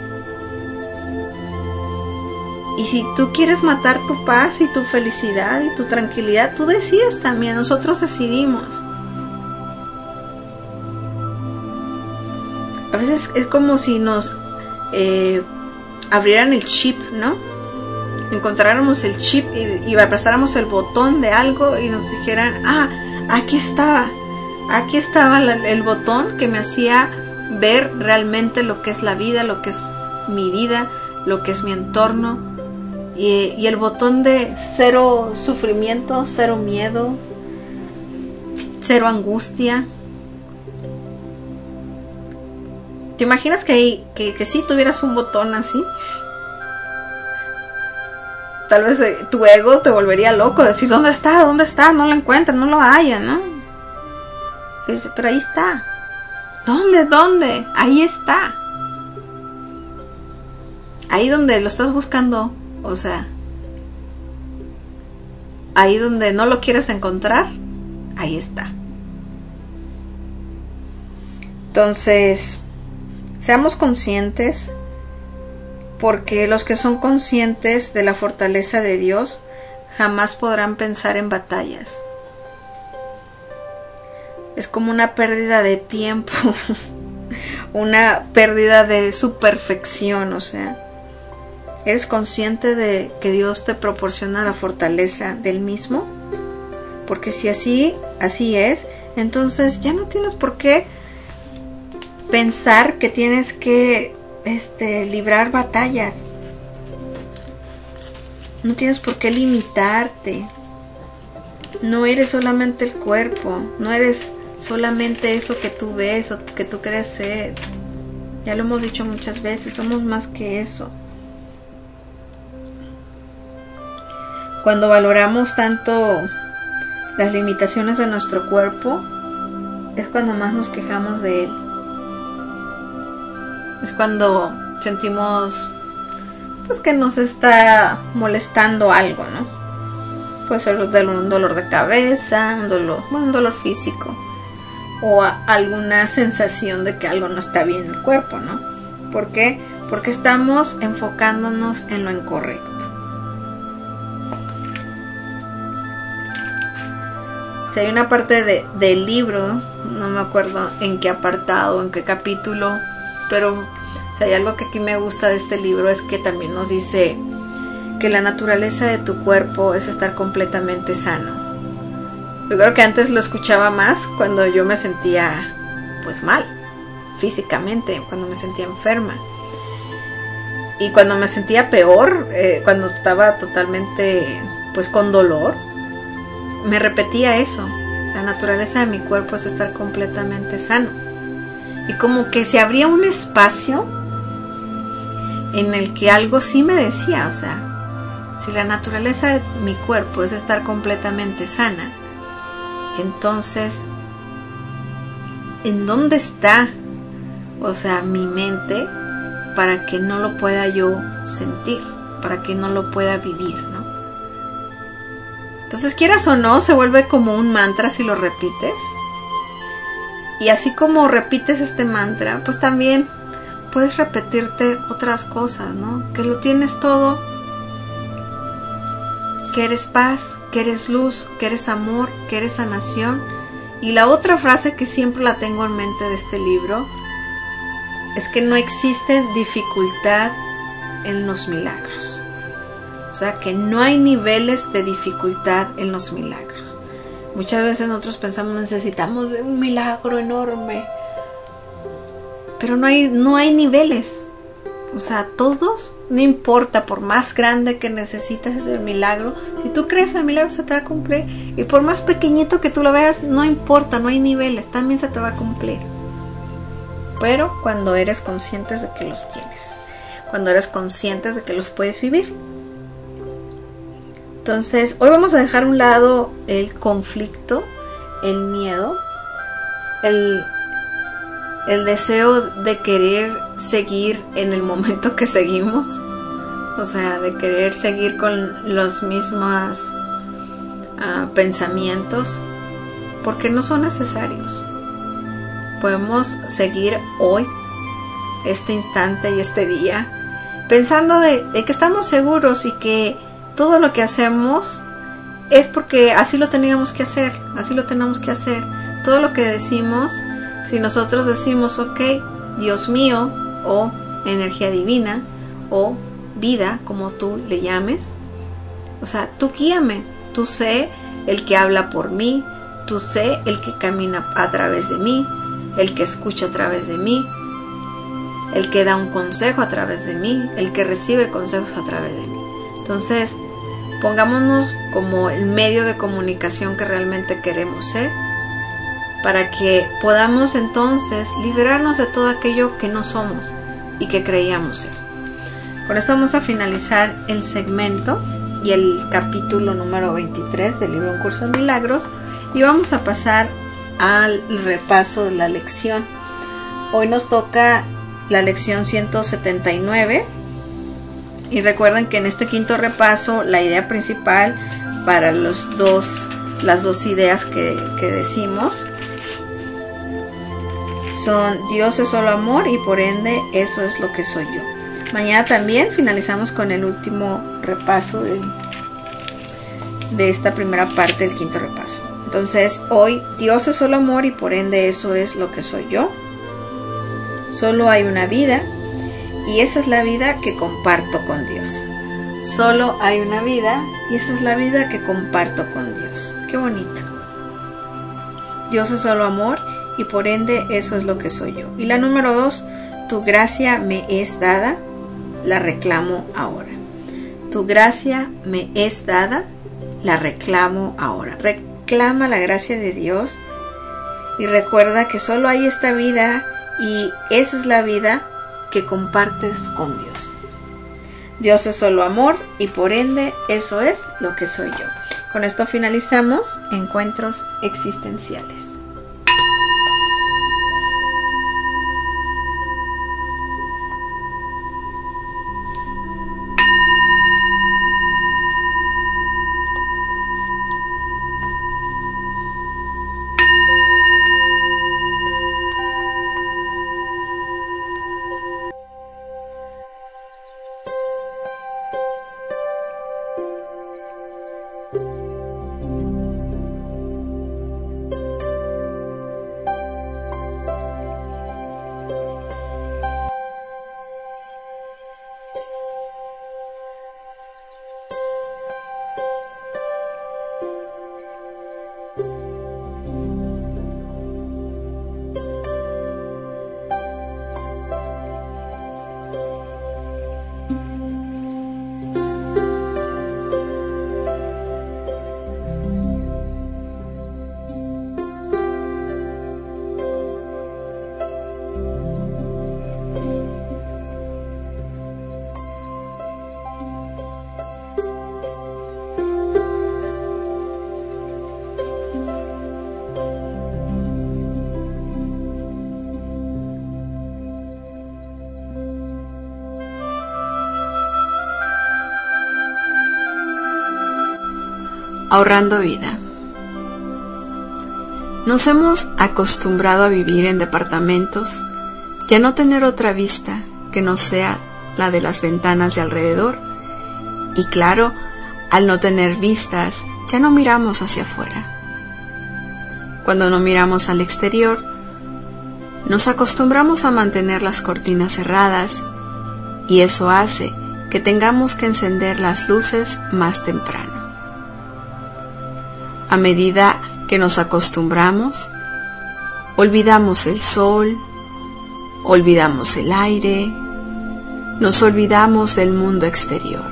Y si tú quieres matar tu paz y tu felicidad y tu tranquilidad, tú decides también, nosotros decidimos. A veces es como si nos eh, abrieran el chip, ¿no? Encontráramos el chip y, y apretáramos el botón de algo y nos dijeran, ah, aquí estaba, aquí estaba la, el botón que me hacía ver realmente lo que es la vida, lo que es mi vida, lo que es mi entorno. Y, y el botón de cero sufrimiento, cero miedo, cero angustia. ¿Te imaginas que, que, que si tuvieras un botón así? Tal vez eh, tu ego te volvería loco, decir, ¿dónde está? ¿Dónde está? No lo encuentran, no lo hallan, ¿no? Pero, pero ahí está. ¿Dónde? ¿Dónde? Ahí está. Ahí donde lo estás buscando. O sea, ahí donde no lo quieres encontrar, ahí está. Entonces, seamos conscientes, porque los que son conscientes de la fortaleza de Dios jamás podrán pensar en batallas. Es como una pérdida de tiempo, una pérdida de su perfección, o sea. ¿Eres consciente de que Dios te proporciona la fortaleza del mismo? Porque si así, así es, entonces ya no tienes por qué pensar que tienes que este, librar batallas. No tienes por qué limitarte. No eres solamente el cuerpo, no eres solamente eso que tú ves o que tú crees ser. Ya lo hemos dicho muchas veces, somos más que eso. Cuando valoramos tanto las limitaciones de nuestro cuerpo, es cuando más nos quejamos de él. Es cuando sentimos pues que nos está molestando algo, ¿no? Puede ser un dolor de cabeza, un dolor, bueno, un dolor físico, o a, alguna sensación de que algo no está bien en el cuerpo, ¿no? ¿Por qué? Porque estamos enfocándonos en lo incorrecto. Si hay una parte de, del libro, no me acuerdo en qué apartado, en qué capítulo, pero si hay algo que aquí me gusta de este libro es que también nos dice que la naturaleza de tu cuerpo es estar completamente sano. Yo creo que antes lo escuchaba más cuando yo me sentía pues mal, físicamente, cuando me sentía enferma. Y cuando me sentía peor, eh, cuando estaba totalmente pues con dolor, me repetía eso. La naturaleza de mi cuerpo es estar completamente sano. Y como que se abría un espacio en el que algo sí me decía, o sea, si la naturaleza de mi cuerpo es estar completamente sana, entonces, ¿en dónde está, o sea, mi mente para que no lo pueda yo sentir, para que no lo pueda vivir, ¿no? Entonces, quieras o no, se vuelve como un mantra si lo repites. Y así como repites este mantra, pues también puedes repetirte otras cosas, ¿no? Que lo tienes todo, que eres paz, que eres luz, que eres amor, que eres sanación. Y la otra frase que siempre la tengo en mente de este libro es que no existe dificultad en los milagros. O sea, que no hay niveles de dificultad en los milagros. Muchas veces nosotros pensamos, necesitamos de un milagro enorme. Pero no hay, no hay niveles. O sea, todos, no importa, por más grande que necesites el milagro, si tú crees el milagro se te va a cumplir. Y por más pequeñito que tú lo veas, no importa, no hay niveles, también se te va a cumplir. Pero cuando eres consciente de que los tienes, cuando eres consciente de que los puedes vivir. Entonces, hoy vamos a dejar a un lado el conflicto, el miedo, el, el deseo de querer seguir en el momento que seguimos. O sea, de querer seguir con los mismos uh, pensamientos, porque no son necesarios. Podemos seguir hoy, este instante y este día, pensando de, de que estamos seguros y que todo lo que hacemos es porque así lo teníamos que hacer, así lo tenemos que hacer. Todo lo que decimos, si nosotros decimos, ok, Dios mío, o energía divina, o vida, como tú le llames, o sea, tú guíame, tú sé el que habla por mí, tú sé el que camina a través de mí, el que escucha a través de mí, el que da un consejo a través de mí, el que recibe consejos a través de mí. Entonces, pongámonos como el medio de comunicación que realmente queremos ser, para que podamos entonces liberarnos de todo aquello que no somos y que creíamos ser. Con esto vamos a finalizar el segmento y el capítulo número veintitrés del libro Un Curso de Milagros, y vamos a pasar al repaso de la lección. Hoy nos toca la lección ciento setenta y nueve. Y recuerden que en este quinto repaso la idea principal para los dos, las dos ideas que, que decimos son: Dios es solo amor y por ende eso es lo que soy yo. Mañana también finalizamos con el último repaso de, de esta primera parte del quinto repaso. Entonces hoy, Dios es solo amor y por ende eso es lo que soy yo. Solo hay una vida y esa es la vida que comparto con Dios. Solo hay una vida y esa es la vida que comparto con Dios. Qué bonito. Dios es solo amor y por ende eso es lo que soy yo. Y la número dos, tu gracia me es dada, la reclamo ahora. Tu gracia me es dada, la reclamo ahora. Reclama la gracia de Dios y recuerda que solo hay esta vida y esa es la vida que compartes con Dios. Dios es solo amor y por ende eso es lo que soy yo. Con esto finalizamos Encuentros Existenciales. Ahorrando vida. Nos hemos acostumbrado a vivir en departamentos y a no tener otra vista que no sea la de las ventanas de alrededor. Y claro, al no tener vistas, ya no miramos hacia afuera. Cuando no miramos al exterior, nos acostumbramos a mantener las cortinas cerradas y eso hace que tengamos que encender las luces más temprano. A medida que nos acostumbramos, olvidamos el sol, olvidamos el aire, nos olvidamos del mundo exterior.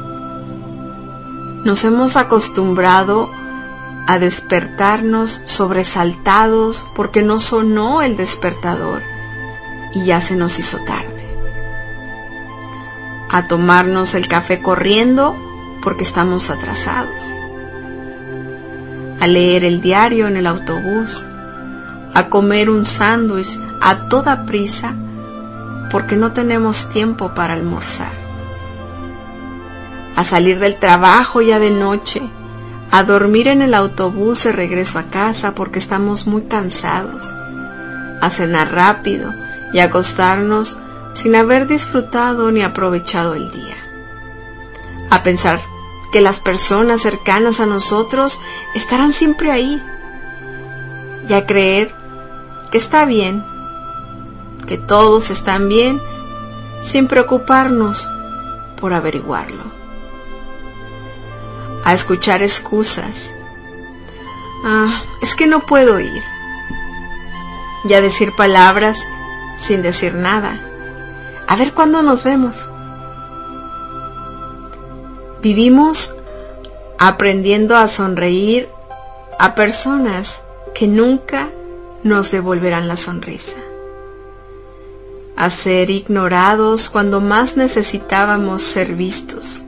Nos hemos acostumbrado a despertarnos sobresaltados porque no sonó el despertador y ya se nos hizo tarde. A tomarnos el café corriendo porque estamos atrasados, a leer el diario en el autobús, a comer un sándwich a toda prisa porque no tenemos tiempo para almorzar, a salir del trabajo ya de noche, a dormir en el autobús de regreso a casa porque estamos muy cansados, a cenar rápido y a acostarnos sin haber disfrutado ni aprovechado el día, a pensar que las personas cercanas a nosotros estarán siempre ahí y a creer que está bien, que todos están bien sin preocuparnos por averiguarlo, a escuchar excusas. Ah, es que no puedo ir. Y a decir palabras sin decir nada. A ver cuándo nos vemos. Vivimos aprendiendo a sonreír a personas que nunca nos devolverán la sonrisa. A ser ignorados cuando más necesitábamos ser vistos.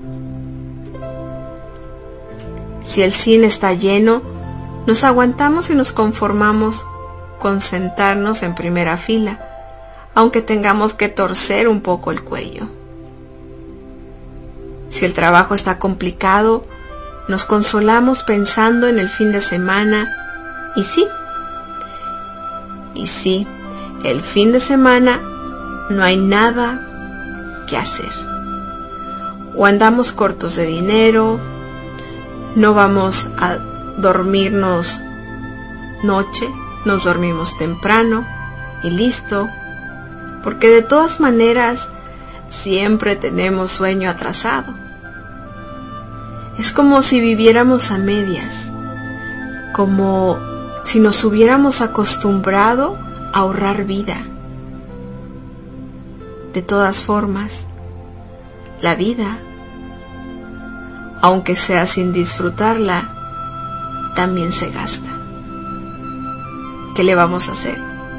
Si el cine está lleno, nos aguantamos y nos conformamos con sentarnos en primera fila, aunque tengamos que torcer un poco el cuello. Si el trabajo está complicado, nos consolamos pensando en el fin de semana, y sí, y sí, el fin de semana no hay nada que hacer. O andamos cortos de dinero, no vamos a dormirnos noche, nos dormimos temprano y listo, porque de todas maneras siempre tenemos sueño atrasado. Es como si viviéramos a medias, como si nos hubiéramos acostumbrado a ahorrar vida. De todas formas, la vida, aunque sea sin disfrutarla, también se gasta. ¿Qué le vamos a hacer?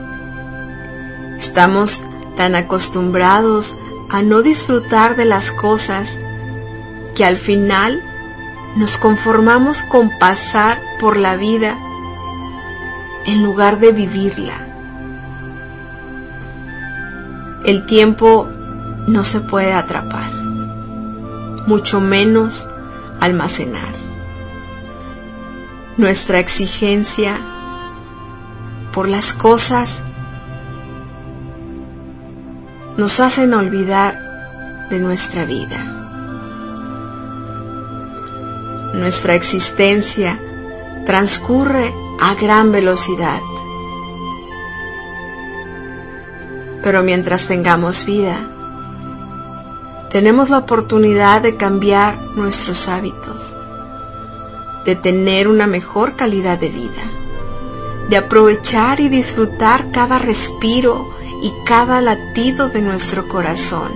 Estamos tan acostumbrados a no disfrutar de las cosas que al final nos conformamos con pasar por la vida en lugar de vivirla. El tiempo no se puede atrapar, mucho menos almacenar. Nuestra exigencia por las cosas nos hacen olvidar de nuestra vida. Nuestra existencia transcurre a gran velocidad. Pero mientras tengamos vida, tenemos la oportunidad de cambiar nuestros hábitos, de tener una mejor calidad de vida, de aprovechar y disfrutar cada respiro y cada latido de nuestro corazón.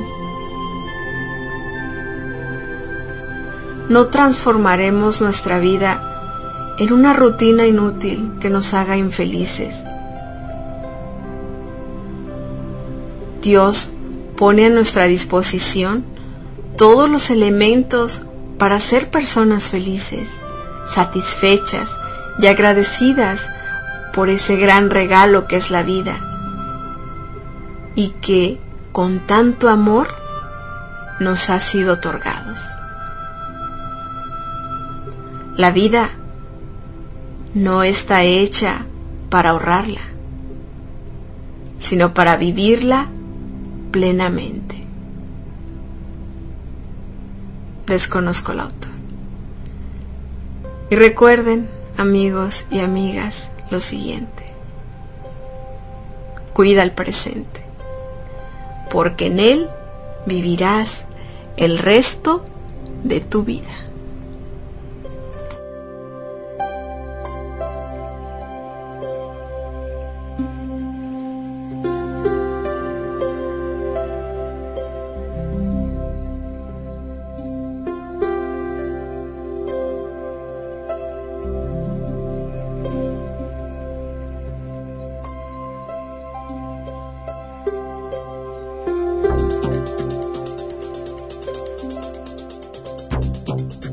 No transformaremos nuestra vida en una rutina inútil que nos haga infelices. Dios pone a nuestra disposición todos los elementos para ser personas felices, satisfechas y agradecidas por ese gran regalo que es la vida, y que con tanto amor nos ha sido otorgados. La vida no está hecha para ahorrarla, sino para vivirla plenamente. Desconozco el autor. Y recuerden, amigos y amigas, lo siguiente: cuida el presente, porque en él vivirás el resto de tu vida.
Thank you.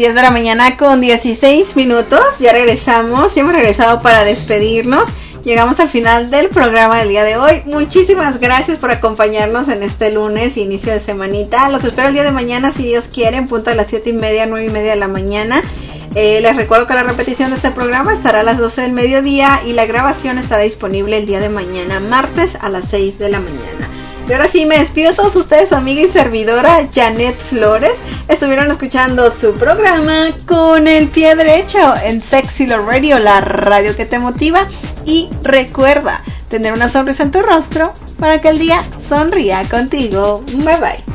diez de la mañana con dieciséis minutos. Ya regresamos, ya hemos regresado para despedirnos. Llegamos al final del programa del día de hoy. Muchísimas gracias por acompañarnos en este lunes, inicio de semanita. Los espero el día de mañana, si Dios quiere, en punto a las siete y media, nueve y media de la mañana. Eh, les recuerdo que la repetición de este programa estará a las doce del mediodía y la grabación estará disponible el día de mañana, martes a las seis de la mañana. Y ahora sí, me despido a todos ustedes, su amiga y servidora Janet Flores. Estuvieron escuchando su programa Con el Pie Derecho en Sexy Love Radio, la radio que te motiva. Y recuerda tener una sonrisa en tu rostro para que el día sonría contigo. Bye bye.